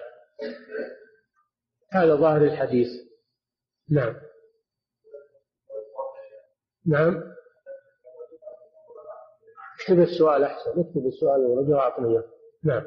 هذا ظاهر الحديث. نعم. نعم. اكتب السؤال أحسن، اكتب السؤال ورجع أعطني. نعم.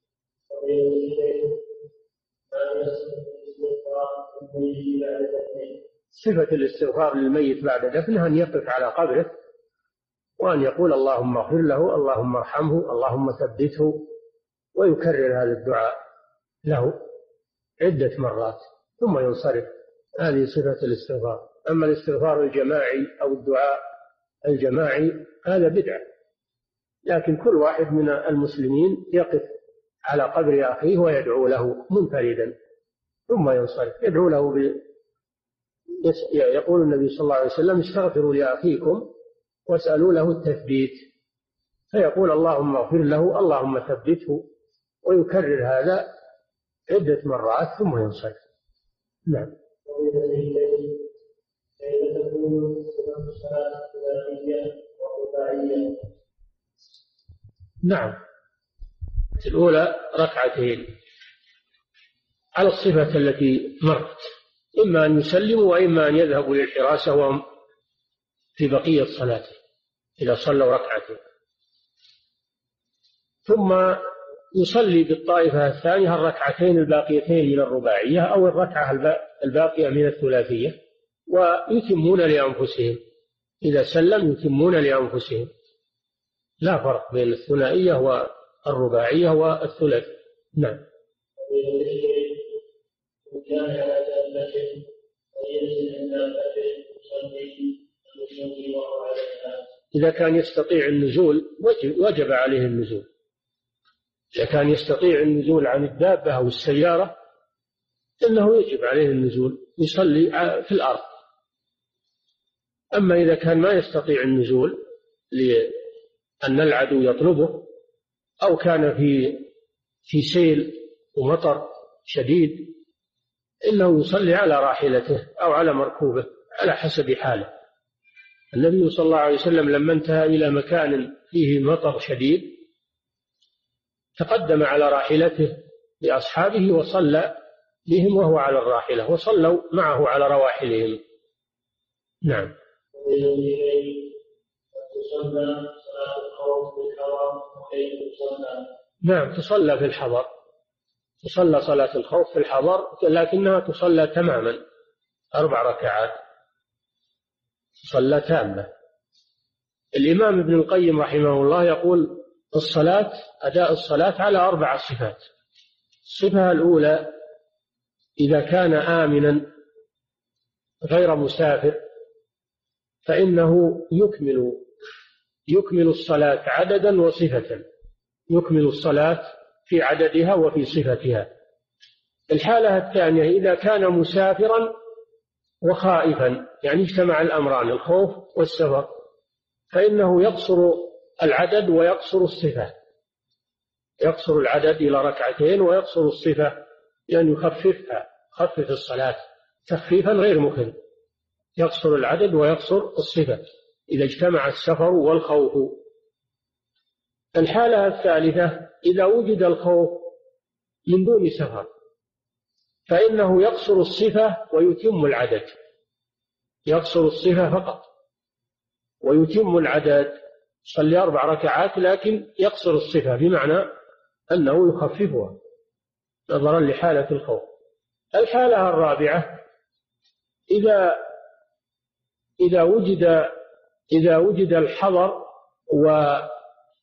صفة الاستغفار للميت بعد دفنه أن يقف على قبره وأن يقول اللهم اغفر له، اللهم ارحمه، اللهم ثبته، ويكرر هذا الدعاء له عدة مرات ثم ينصرف. هذه صفة الاستغفار. أما الاستغفار الجماعي أو الدعاء الجماعي هذا بدعة، لكن كل واحد من المسلمين يقف على قبر أخيه ويدعو له منفردا ثم ينصرف، يدعو له ب... يقول النبي صلى الله عليه وسلم استغفروا لأخيكم واسألوا له التثبيت، فيقول اللهم اغفر له، اللهم ثبته، ويكرر هذا عدة مرات ثم ينصرف. نعم. نعم. الأولى ركعتين على الصفة التي مرت، إما أن يسلموا وإما أن يذهبوا للحراسة وهم في بقية صلاته إذا صلوا ركعتين، ثم يصلي بالطائفة الثانية الركعتين الباقيتين من الرباعية أو الركعة الباقية من الثلاثية، ويتمون لأنفسهم. إذا سلم يتمون لأنفسهم، لا فرق بين الثنائية والرباعية والثلاث. نعم. إذا كان يستطيع النزول وجب عليه النزول. إذا كان يستطيع النزول عن الدابة أو السيارة إنه يجب عليه النزول يصلي في الأرض. أما إذا كان ما يستطيع النزول لأن العدو يطلبه، أو كان في في سيل ومطر شديد، إنه يصلي على راحلته أو على مركوبه على حسب حاله. النبي صلى الله عليه وسلم لما انتهى إلى مكان فيه مطر شديد تقدم على راحلته لأصحابه وصلى بهم وهو على الراحلة، وصلوا معه على رواحلهم. نعم. نعم، تصلى في الحضر، تصلى صلاة الخوف في الحضر، لكنها تصلى تماما أربع ركعات، تصلى تامة. الإمام ابن القيم رحمه الله يقول الصلاة أداء الصلاة على أربع صفات. الصفة الأولى إذا كان آمنا غير مسافر فإنه يكمل يكمل الصلاة عددا وصفة، يكمل الصلاة في عددها وفي صفتها. الحالة الثانية إذا كان مسافرا وخائفا، يعني اجتمع الأمران الخوف والسفر، فإنه يقصر العدد ويقصر الصفة، يقصر العدد إلى ركعتين ويقصر الصفة لأن يخففها، خفف الصلاة تخفيفا غير مخل، يقصر العدد ويقصر الصفة إذا اجتمع السفر والخوف. الحالة الثالثة إذا وجد الخوف من دون سفر فإنه يقصر الصفة ويتم العدد، يقصر الصفة فقط ويتم العدد، يصلي أربع ركعات لكن يقصر الصفة، بمعنى أنه يخففها نظرا لحالة الخوف. الحالة الرابعة إذا إذا وجد إذا وجد الحضر، وإذا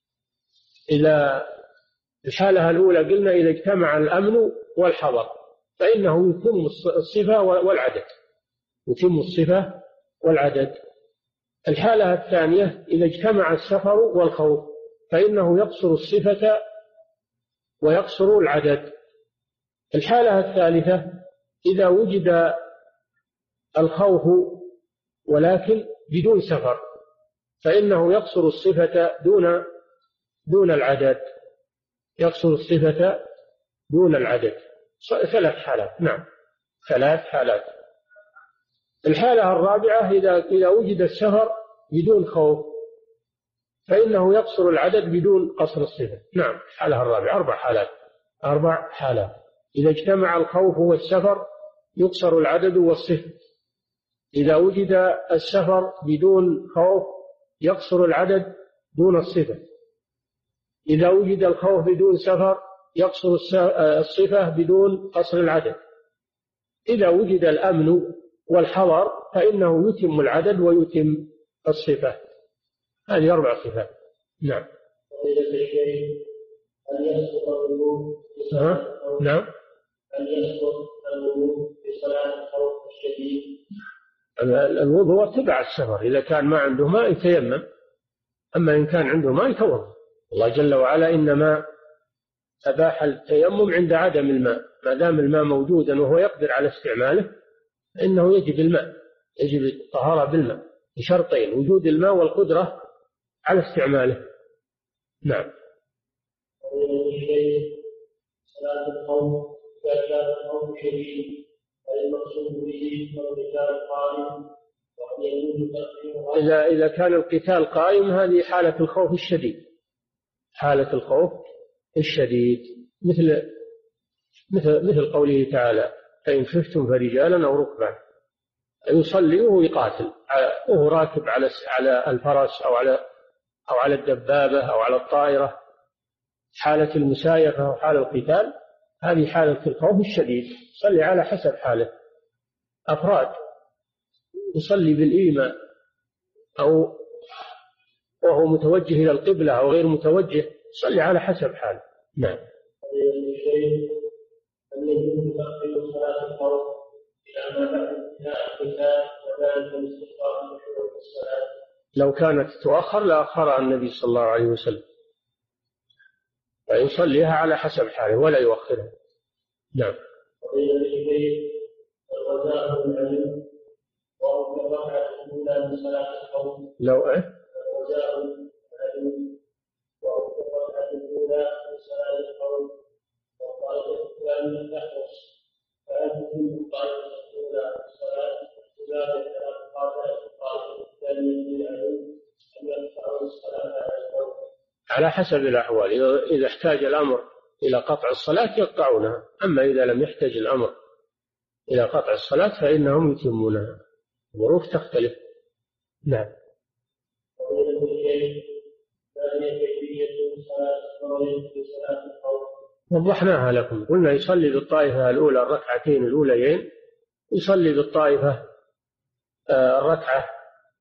الحالة الأولى قلنا إذا اجتمع الأمن والحضر فإنه يتم الصفة والعدد، يتم الصفة والعدد. الحالة الثانية إذا اجتمع السفر والخوف فإنه يقصر الصفة ويقصر العدد. الحالة الثالثة إذا وجد الخوف ولكن بدون سفر فإنه يقصر الصفة دون دون العدد، يقصر الصفة دون العدد. ثلاث حالات. نعم، ثلاث حالات. الحالة الرابعة إذا إذا وجد السفر بدون خوف فإنه يقصر العدد بدون قصر الصفة. نعم، الحالة الرابعة أربع حالات، أربع حالات. إذا اجتمع الخوف والسفر يقصر العدد والصفة، إذا وجد السفر بدون خوف يقصر العدد دون الصفة، إذا وجد الخوف بدون سفر يقصر الصفة بدون قصر العدد، إذا وجد الأمن والحضر فإنه يتم العدد ويتم الصفة. هذه أربع صفات. نعم. هل يسقط الوضوء في صلاة الخوف؟ نعم. هل يسقط الوضوء في صلاة الخوف الشديد؟ الوضوء تبع السفر، إذا كان ما عنده ماء يتيمم، أما إن كان عنده ماء يتوضأ. الله جل وعلا إنما أباح التيمم عند عدم الماء، ما دام الماء موجودا وهو يقدر على استعماله فإنه يجب الماء، يجب الطهارة بالماء بشرطين: وجود الماء والقدرة على استعماله. نعم. صلاة الخوف إذا كان الخوف شديد فالمقصود به القتال قائم، ويجوز تقديمه. إذا إذا كان القتال قائم هذه حالة الخوف الشديد، حالة الخوف الشديد، مثل مثل مثل قوله تعالى: فإن خفتم فرجالا أو ركبانا. يصلي وهو يقاتل وهو راكب على على الفرس أو على أو على الدبابة أو على الطائرة، حالة المسايفة أو حالة القتال، هذه حالة الخوف الشديد. يصلي على حسب حاله. أفراد يصلي بالإيمان أو وهو متوجه إلى القبلة أو غير متوجه، يصلي على حسب حاله. نعم. لو كانت تؤخر لأخرها النبي صلى الله عليه وسلم، ويصليها على حسب حاله ولا يؤخرها. نعم. وجاءه العلم وهو في الركعة الأولى من صلاة الخوف. لو إيه؟ وجاءه العلم وهو في الركعة الأولى من صلاة الخوف والطائفة الثانية تحرص، فهل تتم الطائفة الأولى من صلاة الصلاة ثلاث قاتلة الطائفة الثانية بالعلم أم يقطعون الصلاة على الخوف؟ على حسب الأحوال، إذا احتاج الأمر إلى قطع الصلاة يقطعونها، أما إذا لم يحتاج الأمر إلى قطع الصلاة فإنهم يتمونها، الظروف تختلف. نعم. وضحناها لكم، قلنا يصلي بالطائفة الأولى الركعتين الأوليين، يصلي بالطائفة الركعة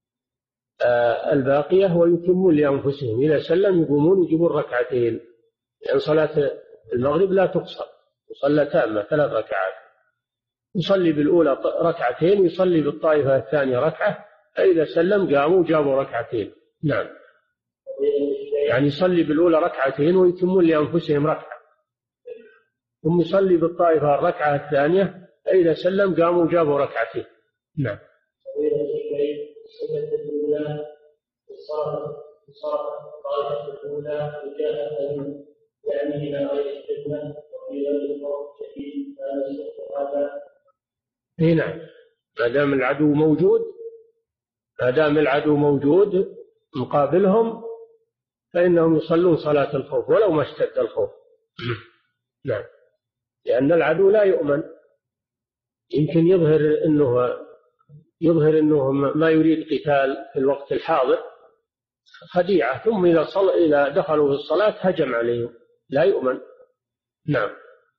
الباقية ويتمون لأنفسهم، إذا سلم يقومون يجيبون ركعتين، لأن يعني صلاة المغرب لا تقصر، يصلى تامة ثلاث ركعات، يصلي بالأولى ركعتين، يصلي بالطائفة الثانية ركعة، فإذا سلم قاموا جابوا ركعتين. نعم، يعني يصلي بالأولى ركعتين ويتمون لأنفسهم ركعة، ثم يصلي بالطائفة الركعة الثانية، فإذا سلم قاموا جابوا ركعتين. نعم. الطائفة الأولى وجاءت يعني إلى غير الفتنة وفي غير الخوف الشديد هذا. اي نعم، ما دام العدو موجود، ما دام العدو موجود مقابلهم فإنهم يصلون صلاة الخوف ولو ما اشتد الخوف. نعم، لأن العدو لا يؤمن، يمكن يظهر أنه يظهر أنه ما يريد قتال في الوقت الحاضر خديعة، ثم إذا صل... إذا دخلوا في الصلاة هجم عليهم، لا يؤمن. نعم.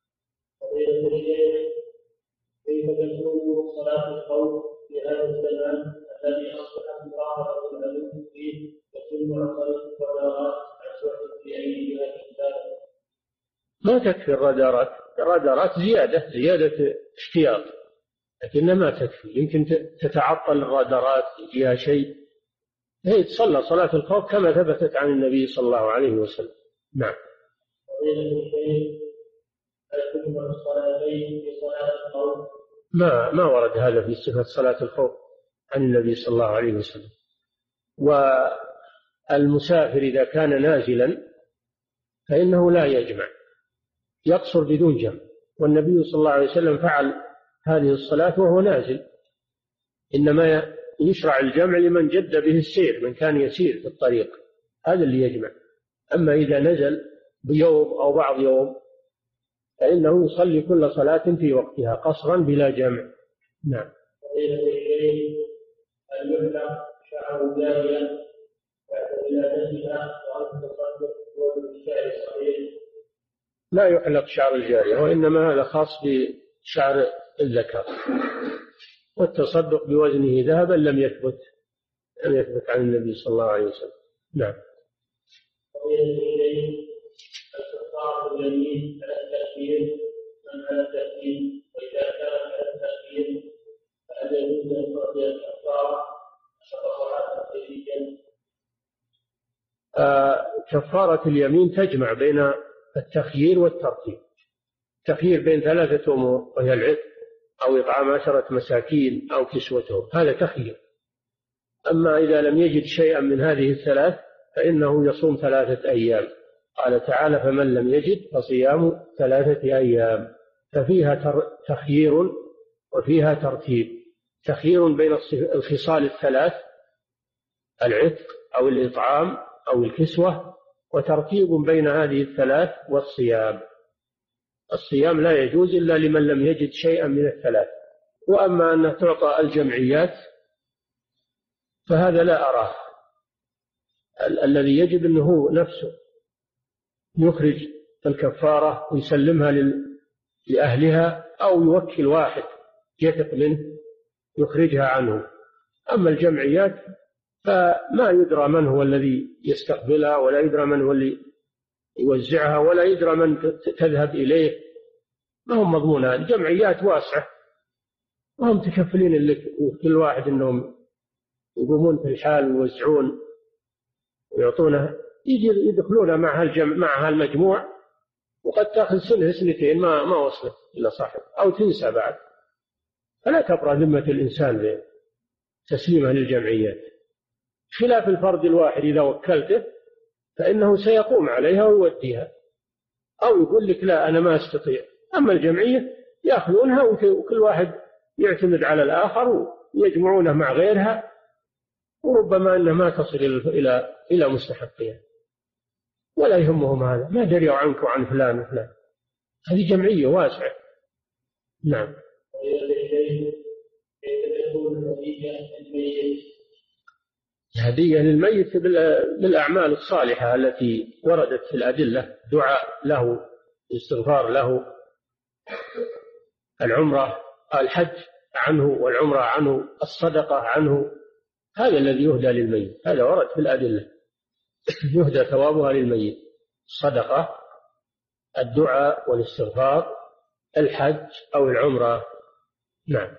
كيف تكون صلاة الخوف في هذا الزمان الذي أصبحت مظاهرة العلوم فيه تتم عن الرادارات أسوأ في أي جهة كانت؟ ما تكفي الرادارات، الرادارات زيادة زيادة احتياط، لكنها ما تكفي، يمكن تتعطل الرادارات فيها شيء، هي تصلى صلاة الخوف كما ثبتت عن النبي صلى الله عليه وسلم. نعم. ما ما ورد هذا في صفة صلاة الخوف عن النبي صلى الله عليه وسلم. والمسافر إذا كان نازلا فإنه لا يجمع، يقصر بدون جمع، والنبي صلى الله عليه وسلم فعل هذه الصلاة وهو نازل، إنما يشرع الجمع لمن جد به السير، من كان يسير في الطريق هذا اللي يجمع. أما إذا نزل بيوم أو بعض يوم فإنه يصلي كل صلاة في وقتها قصرا بلا جمع. نعم. شعر جاريا إلى نفسها وأن تصدق بالشعر الصغير. لا يحلق شعر الجارية، وإنما هذا خاص بشعر الذكر، والتصدق بوزنه ذهبا لم يثبت لم يثبت عن النبي صلى الله عليه وسلم. نعم. الكفارة اليمين على التأثير من على التأثير، وإذا كان على التأثير فهل يجوز أن تعطي الكفارة صلاة تقليديا؟ كفارة اليمين تجمع بين التخيير والترتيب، تخيير بين ثلاثة أمور وهي العتق أو إطعام عشرة مساكين أو كسوتهم، هذا تخيير. أما إذا لم يجد شيئا من هذه الثلاث فإنه يصوم ثلاثة أيام، قال تعالى فمن لم يجد فصيام ثلاثة أيام، ففيها تخيير وفيها ترتيب، تخيير بين الخصال الثلاث العتق أو الإطعام أو الكسوة، وترتيب بين هذه الثلاث والصيام. الصيام لا يجوز إلا لمن لم يجد شيئا من الثلاث. وأما أن تعطى الجمعيات فهذا لا أراه، ال- الذي يجب أنه نفسه يخرج الكفارة ويسلمها لل- لأهلها أو يوكل واحد يثق منه يخرجها عنه. أما الجمعيات فما يدرى من هو الذي يستقبلها، ولا يدرى من هو اللي يوزعها، ولا يدرى من تذهب إليه، ما هم مضمونها. الجمعيات واسعة وهم تكفلين لك كل واحد أنهم يقومون في الحال ويوزعون ويعطونه، يجي يدخلون مع هالجمع مع هالمجموع، وقد تأخذ سنة سنتين ما ما وصلت إلى صاحب، أو تنسى بعد. فلا تبرأ ذمة الإنسان بتسليمه للجمعيات، خلاف الفرد الواحد إذا وكلته فإنه سيقوم عليها ويوديها، أو يقول لك لا أنا ما أستطيع. أما الجمعية يأخذونها وكل واحد يعتمد على الآخر ويجمعونه مع غيرها، وربما أنها ما تصل إلى إلى مستحقها ولا يهمهم هذا، ما دريوا عنك وعن فلان وفلان. هذه جمعية واسعة. نعم. هدية للميت بالأعمال الصالحة التي وردت في الأدلة، دعاء له، استغفار له، العمرة، الحج عنه والعمرة عنه، الصدقة عنه، هذا الذي يهدى للميت، هذا ورد في الأدلة، يهدى ثوابها للميت: الصدقة، الدعاء والاستغفار، الحج أو العمرة. نعم.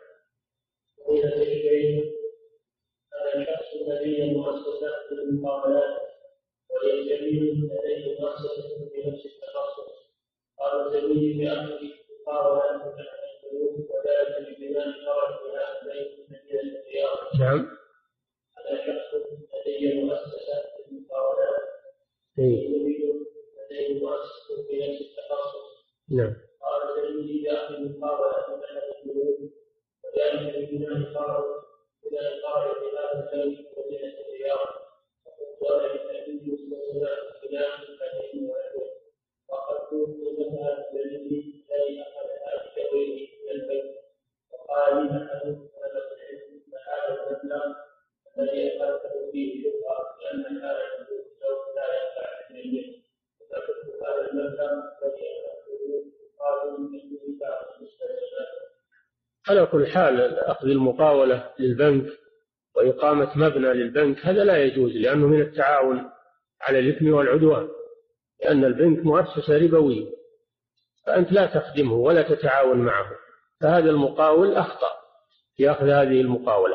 الشخص الذي مؤسسات المقاولات ويجري لديه مؤسسة بنفس التخصص، قال زميلي بأخذ مقاولات تحت الحدود وذلك ببناء فرع بناء بيت مدينة الرياض. نعم. هذا شخص لديه مؤسسات المقاولات ويجري لديه مؤسسة بنفس التخصص. نعم. قال زميلي بأخذ مقاولات تحت الحدود وذلك ببناء فرع إلى القاعدة هذا البيت مدينة الرياض، وذلك النبي صلى الله عليه وسلم بناء الحديث والعلم، وقد توفي هذا الذي لا أحد أجره إلى البيت، وقال لي أحد هذا العلم هذا المبلغ الذي أخذته فيه شبهة لأن هذا الزوج لا ينفع إليه، وتركت هذا المبلغ الذي أخذته قالوا من النساء المستشفى. على كل حال أخذ المقاولة للبنك وإقامة مبنى للبنك هذا لا يجوز، لأنه من التعاون على الإثم والعدوان، لأن البنك مؤسسة ربوية، فأنت لا تخدمه ولا تتعاون معه، فهذا المقاول أخطأ في أخذ هذه المقاولة.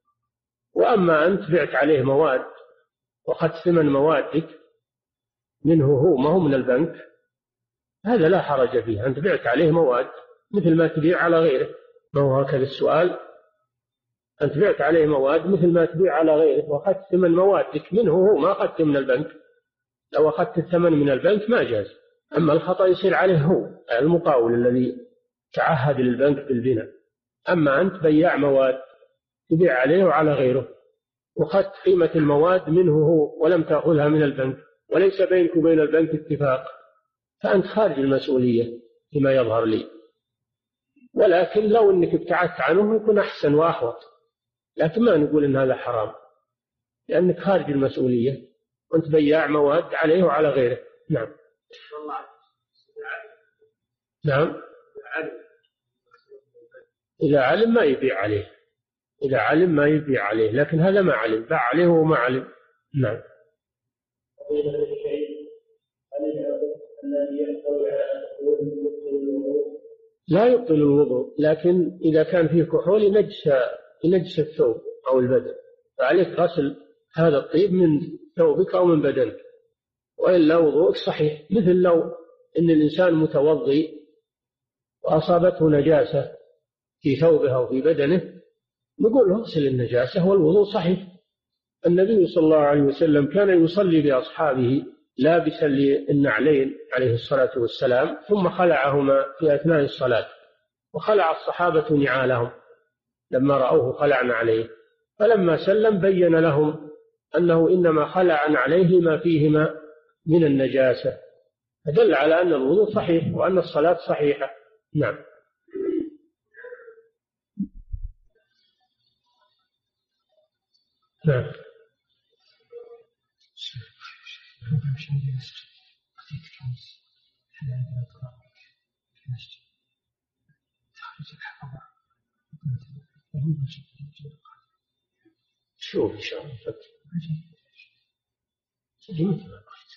وأما أنت بعت عليه مواد وأخذت ثمن موادك منه هو ما هو من البنك، هذا لا حرج فيه، أنت بعت عليه مواد مثل ما تبيع على غيره. ما هو هكذا السؤال؟ أنت بعت عليه مواد مثل ما تبيع على غيره، وأخذت ثمن موادك منه هو، ما أخذت من البنك. لو أخذت الثمن من البنك ما جاز. أما الخطأ يصير عليه هو المقاول الذي تعهد للبنك بالبناء. أما أنت بياع مواد تبيع عليه وعلى غيره، وأخذت قيمة المواد منه هو ولم تأخذها من البنك، وليس بينك وبين البنك اتفاق، فأنت خارج المسؤولية فيما يظهر لي. ولكن لو أنك ابتعدت عنه يكون أحسن وأحوط، لكن ما نقول إن هذا حرام، لأنك خارج المسؤولية وأنت بياع مواد عليه وعلى غيره. نعم. نعم. إذا علم ما يبيع عليه، إذا علم ما يبيع عليه، لكن هذا ما علم، باع عليه وما علم. نعم. لا يبطل الوضوء، لكن إذا كان فيه كحول ينجس ينجس الثوب أو البدن، فعليك غسل هذا الطيب من ثوبك أو من بدنك، وإلا وضوءك صحيح. مثل لو أن الإنسان متوضي وأصابته نجاسة في ثوبه أو في بدنه، نقول له اغسل النجاسة والوضوء صحيح. النبي صلى الله عليه وسلم كان يصلي بأصحابه لابسا للنعلين عليه الصلاة والسلام، ثم خلعهما في أثناء الصلاة، وخلع الصحابة نعالهم لما رأوه خلعنا عليه، فلما سلم بين لهم أنه إنما خلعنا عليه لما فيهما من النجاسة، فدل على أن الوضوء صحيح وأن الصلاة صحيحة. نعم. نعم. شوف إن شاء الله فتح تجي مثل ما قلت.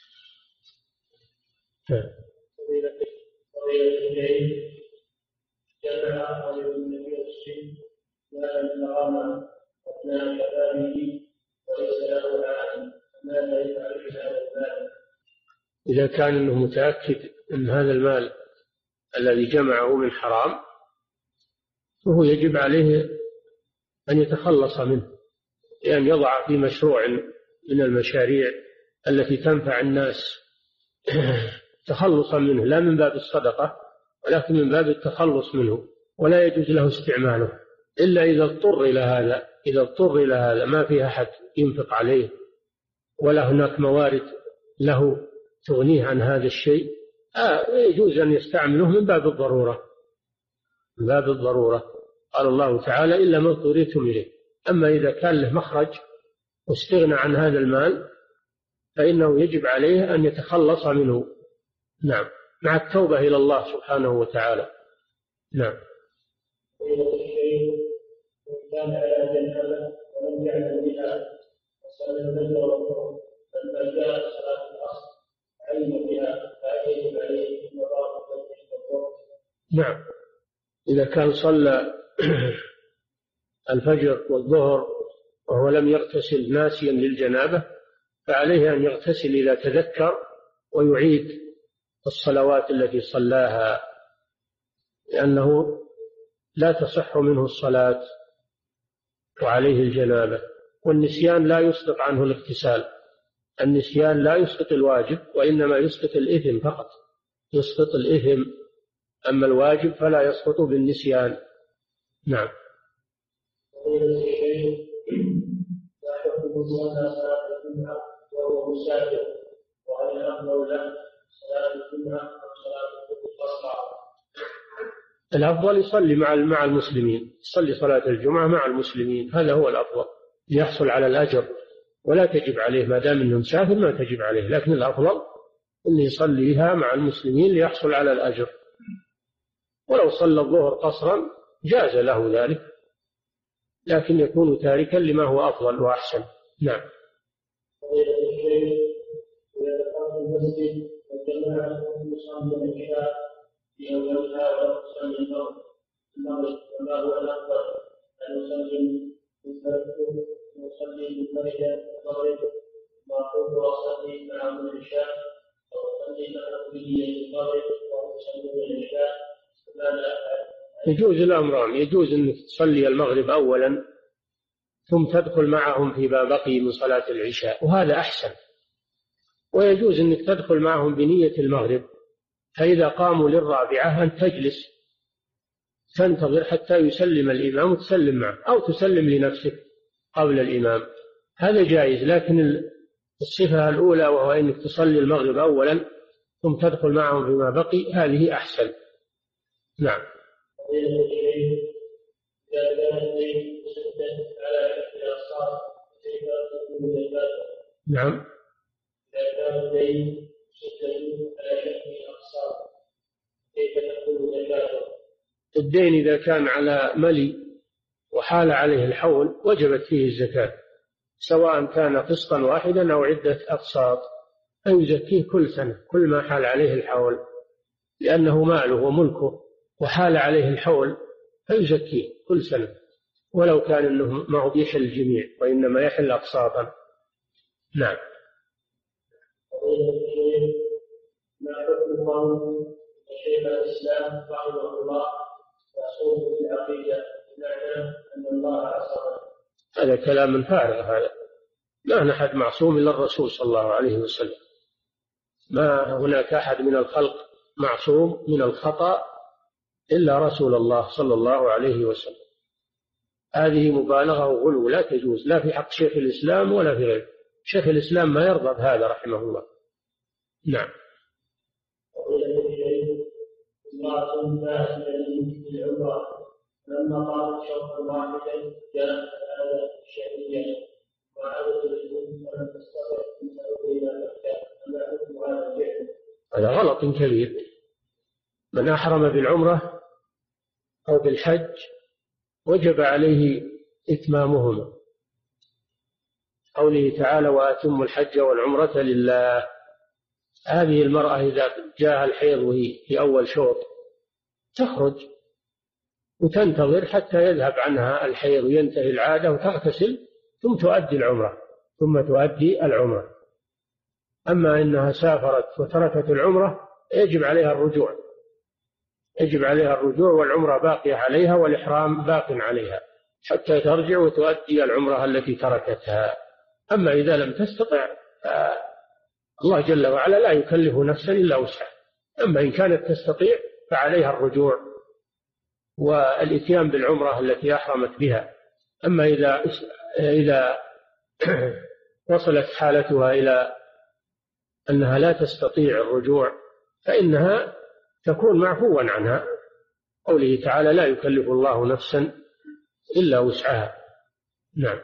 جمع رجل النبي الشيء لا الكرامة أثناء كلامه وليس له عالم، ماذا يفعل بهذا المال؟ إذا كان أنه متأكد أن هذا المال الذي جمعه من حرام وهو يجب عليه أن يتخلص منه، لأن يضع في مشروع من المشاريع التي تنفع الناس تخلصا منه، لا من باب الصدقة ولكن من باب التخلص منه، ولا يجوز له استعماله إلا إذا اضطر إلى هذا. إذا اضطر إلى هذا ما فيها أحد ينفق عليه ولا هناك موارد له تغنيه عن هذا الشيء، آه يجوز أن يستعمله من باب الضرورة، من باب الضرورة. قال الله تعالى إلا ما اضطررتم إليه. أما إذا كان له مخرج واستغنى عن هذا المال فإنه يجب عليه أن يتخلص منه، نعم، مع التوبة إلى الله سبحانه وتعالى. نعم. كان على جنابه ولم يعلم بها وصلى الفجر والظهر فلما جاء صلاة العصر علم بها فأجب عليه وضاق الفجر. نعم، إذا كان صلى الفجر والظهر وهو لم يغتسل ناسيا للجنابة فعليه أن يغتسل إذا تذكر ويعيد الصلوات التي صلاها، لأنه لا تصح منه الصلاة وعليه الجنابة. والنسيان لا يسقط عنه الاغتسال، النسيان لا يسقط الواجب وإنما يسقط الإثم فقط، يسقط الإثم، أما الواجب فلا يسقط بالنسيان. نعم. وهو مسافر وهل الأفضل له صلاة الجمعة أو صلاة القصر؟ الأفضل يصلي مع مع المسلمين، يصلي صلاة الجمعة مع المسلمين، هذا هو الأفضل ليحصل على الأجر، ولا تجب عليه ما دام أنه مسافر، ما تجب عليه، لكن الأفضل أن يصليها مع المسلمين ليحصل على الأجر. ولو صلى الظهر قصرا جاز له ذلك، لكن يكون تاركا لما هو أفضل وأحسن. نعم. في أولها ويصلي المغرب وما هو الأفضل أن يصلي يصلي منفردا المغرب وأقول وأصلي معه العشاء أو أصلي معه بنية المغرب وأصلي العشاء فماذا أفعل؟ يجوز الأمران، يجوز أنك تصلي المغرب أولا ثم تدخل معهم فيما بقي من صلاة العشاء وهذا أحسن، ويجوز أنك تدخل معهم بنية المغرب، فإذا قاموا للرابعة أن تجلس تنتظر حتى يسلم الإمام وتسلم معه، أو تسلم لنفسك قبل الإمام، هذا جائز. لكن الصفة الأولى وهو أنك تصلي المغرب أولا ثم تدخل معهم فيما بقي هذه أحسن. نعم. نعم. الدين إذا كان على ملي وحال عليه الحول وجبت فيه الزكاة، سواء كان قسطا واحدا أو عدة أقساط، فيزكيه كل سنة كل ما حال عليه الحول، لأنه ماله وملكه وحال عليه الحول فيزكيه كل سنة، ولو كان أنه ما هو يحل الجميع وإنما يحل أقساطا. نعم. ما حكم قول شيخ الإسلام رحمه الله يصوم في العقيدة بمعنى أن الله عصمه؟ هذا كلام فارغ، هذا ما نحد معصوم إلا الرسول صلى الله عليه وسلم، ما هناك أحد من الخلق معصوم من الخطأ إلا رسول الله صلى الله عليه وسلم. هذه مبالغة وغلو لا تجوز، لا في حق شيخ الإسلام ولا في غيره. شيخ الإسلام ما يرضى بهذا رحمه الله. نعم. امرأة فاسدة في العمرة لما قالت شوطا واحدا جاءت هذا الشهرية وعادت الجنود ولم تستطع ان تدخل الى مكة، فما حكم هذا الفعل؟ هذا غلط كبير. من أحرم بالعمرة أو بالحج وجب عليه إتمامهما، قوله تعالى وأتموا الحج والعمرة لله. هذه المرأة إذا جاء الحيض وهي في أول شوط تخرج وتنتظر حتى يذهب عنها الحيض وينتهي العادة وتغتسل ثم تؤدي العمرة ثم تؤدي العمرة. أما إنها سافرت وتركت العمرة يجب عليها الرجوع يجب عليها الرجوع، والعمرة باقية عليها والإحرام باق عليها حتى ترجع وتؤدي العمرة التي تركتها. أما إذا لم تستطع الله جل وعلا لا يكلف نفسا إلا وسعها. أما إن كانت تستطيع فعليها الرجوع والإتيان بالعمرة التي أحرمت بها. أما إذا إذا وصلت حالتها إلى أنها لا تستطيع الرجوع فإنها تكون معفوا عنها، قوله تعالى لا يكلف الله نفسا إلا وسعها. نعم.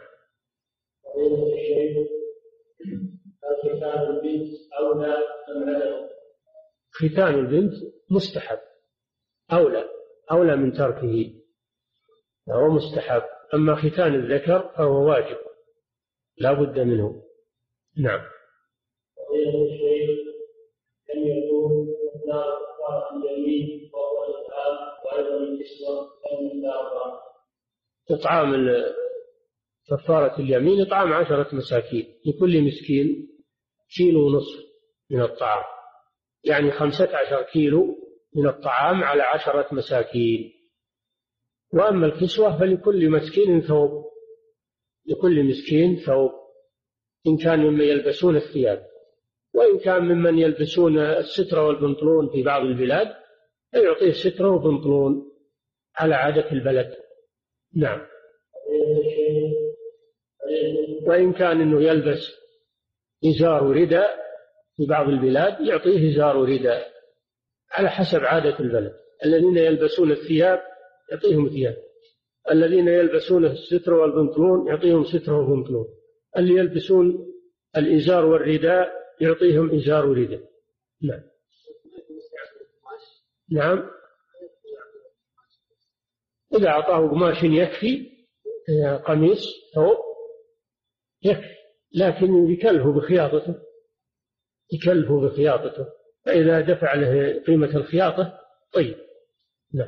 ختان البنت أولى أم عدم؟ ختان البنت مستحب، أولى أولى من تركه، هو مستحب. أما ختان الذكر فهو واجب لا بد منه. نعم. فضيلة الشيخ كم يكون مقدار كفارة اليمين وهو الإطعام وأيضا الكسوة كم مقدار؟ إطعام كفارة اليمين إطعام عشرة مساكين، لكل مسكين كيلو ونصف من الطعام، يعني خمسة عشر كيلو من الطعام على عشرة مساكين. وأما الكسوة فلكل مسكين ثوب، لكل مسكين ثوب، إن كان ممن يلبسون الثياب، وإن كان ممن يلبسون الستر والبنطلون في بعض البلاد فيعطيه ستر وبنطلون على عادة البلد. نعم. وإن كان أنه يلبس إزار ورداء في بعض البلاد يعطيه إزار ورداء على حسب عادة البلد. الذين يلبسون الثياب يعطيهم ثياب، الذين يلبسون الستر والبنطلون يعطيهم ستر وبنطلون، اللي يلبسون الإزار والرداء يعطيهم إزار ورداء. نعم. نعم. إذا أعطاه قماش يكفي، قميص ثوب يكفي، لكن يكلفه بخياطته، يكلفه بخياطته، فإذا دفع له قيمة الخياطة طيب. نعم.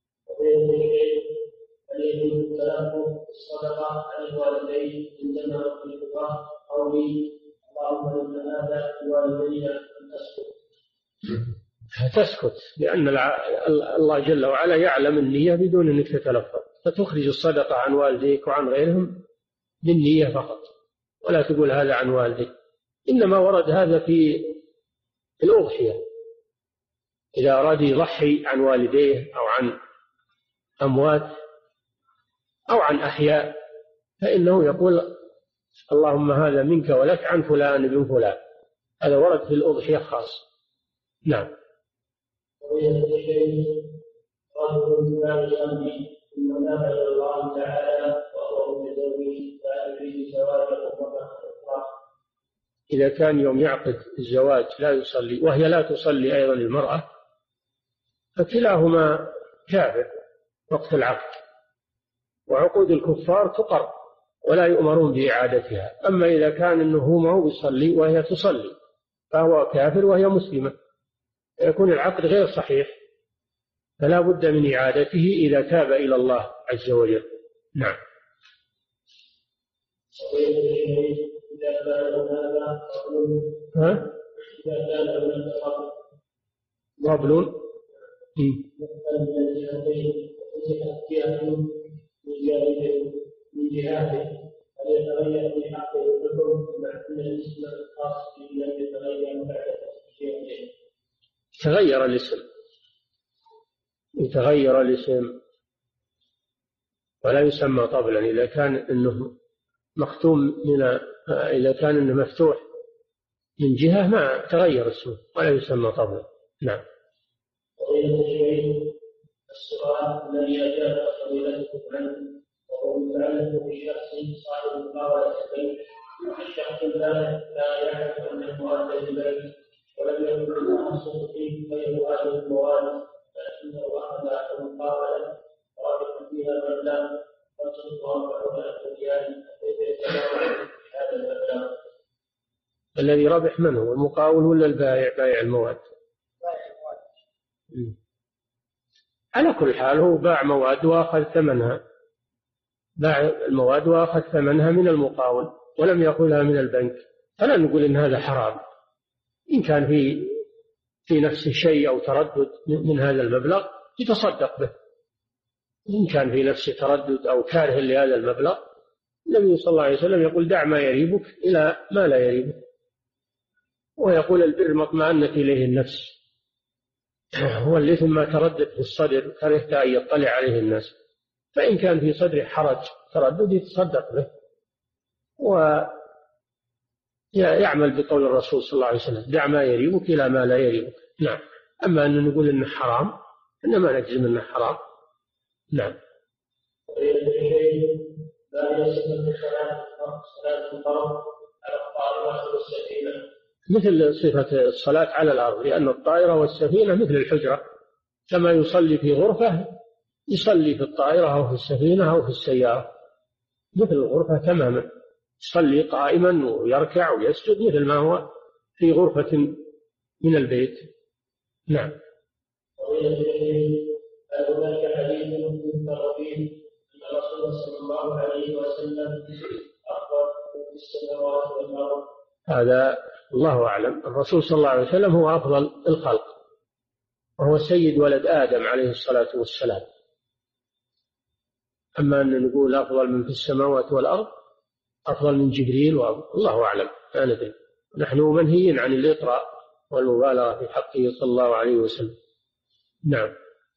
الصدقة عن الوالدين عندما يقول قولي اللهم إن هذا الوالدين أن تسكت. تسكت لأن الله جل وعلا يعلم النية بدون أن تتلفظ، فتخرج الصدقة عن والديك وعن غيرهم بالنية فقط، ولا تقول هذا عن والدي. إنما ورد هذا في الأضحية، إذا أراد يضحي عن والديه أو عن أموات أو عن أحياء فإنه يقول اللهم هذا منك ولك عن فلان بن فلان، هذا ورد في الأضحية خاص. نعم. رجل لا يصلي ثم ذهب إلى الله تعالى وهو متزوج لا يريد زواجه مرة أخرى. إذا كان يوم يعقد الزواج لا يصلي وهي لا تصلي أيضا المرأة فكلاهما كافر وقت العقد، وعقود الكفار تقر ولا يؤمرون بإعادتها. أما إذا كان أنه هو ما هو يصلي وهي تصلي فهو كافر وهي مسلمة، يكون العقد غير صحيح، فلا بد من إعادته إذا تاب إلى الله عز وجل. نعم. إذا كان هذا ها؟ إذا كان هناك قبل من جهاته هل يتغير في حقه الحكم مع أن الاسم الخاص لم يتغير بعد تسجيله؟ تغير الاسم، يتغير الاسم ولا يسمى طبلا إذا كان أنه مختوم من إذا كان أنه مفتوح من جهة ما تغير اسمه ولا يسمى طبلا. نعم. السؤال الذي أجاب فضيلتكم عنه وهو متعلق بشخص صاحب مقاولة البيت، الشخص لا لا يعرف أن المواد البيت ولم يكن له أصل فيه غير هذه المواد، لكنه أخذ مقاولة رابطا فيها المبلغ خمسة وأربعون ألف ريال، كيف يتناول هذا المبلغ؟ الذي ربح من هو المقاول ولا البائع؟ بائع المواد. على كل حال هو باع مواد وأخذ ثمنها، باع المواد وأخذ ثمنها من المقاول ولم يأخذها من البنك، فلا نقول إن هذا حرام. إن كان في في نفسه شيء أو تردد من هذا المبلغ يتصدق به. إن كان في نفسه تردد أو كاره لهذا المبلغ، النبي صلى الله عليه وسلم يقول دع ما يريبك إلى ما لا يريبك، ويقول البر ما اطمأنت إليه النفس، هو الإثم ما تردد في الصدر كرهت أن يطلع عليه الناس. فإن كان في صدره حرج تردد يتصدق به ويعمل بقول الرسول صلى الله عليه وسلم دع ما يريبك إلى ما لا يريبك. نعم. أما أن نقول إنه حرام إنما نجزم إنه حرام. نعم. لا يصح صلاة الفرض على الطائرة والسفينة مثل صفة الصلاة على الأرض، لأن الطائرة والسفينة مثل الحجرة، كما يصلي في غرفة يصلي في الطائرة أو في السفينة أو في السيارة، مثل الغرفة تماما، يصلي قائما ويركع ويسجد مثل ما هو في غرفة من البيت. نعم. هناك حديث يذكر فيه أن الرسول صلى الله عليه وسلم أخبر في السماوات والأرض. هذا الله أعلم. الرسول صلى الله عليه وسلم هو أفضل الخلق، وهو سيد ولد آدم عليه الصلاة والسلام. أما أن نقول أفضل من في السماوات والأرض، أفضل من جبريل، والله أعلم لا ندري. نحن منهيين عن الإطراء والمبالغة في حقه صلى الله عليه وسلم. نعم.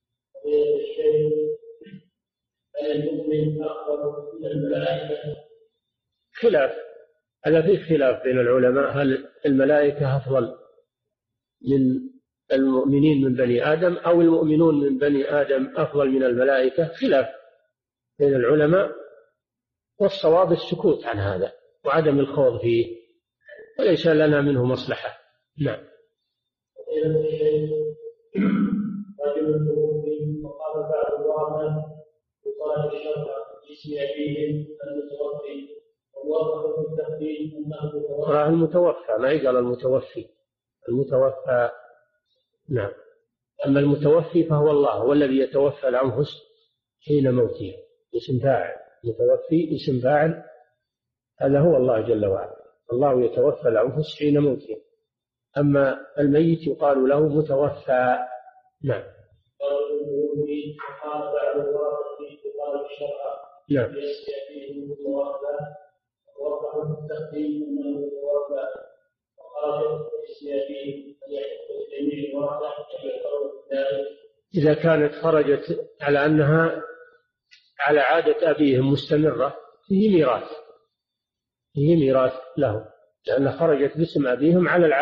المؤمن أفضل من الملائكة؟ خلاف، هذا فيه خلاف بين العلماء، هل الملائكة أفضل من المؤمنين من بني آدم أو المؤمنون من بني آدم أفضل من الملائكة؟ خلاف بين العلماء، والصواب السكوت عن هذا وعدم الخوض فيه، وليس لنا منه مصلحة. نعم. رجل توفي وقال بعض الوارثة بصلاة الشرع باسم أبيهم المتوفي، ووافق في التقديم أنه المتوفى، ما يقال المتوفي، المتوفى. نعم. أما المتوفي فهو الله، هو الذي يتوفى الأنفس حين موتها، اسم فاعل. متوفي اسم فاعل، هذا هو الله جل وعلا، الله يتوفى الأنفس حين موتها. أما الميت يقال له متوفى. نعم. نعم. إذا كانت خرجت على أنها على عادة أبيهم مستمرة فيه ميراث، فيه ميراث له، لأن خرجت باسم أبيهم على العادة.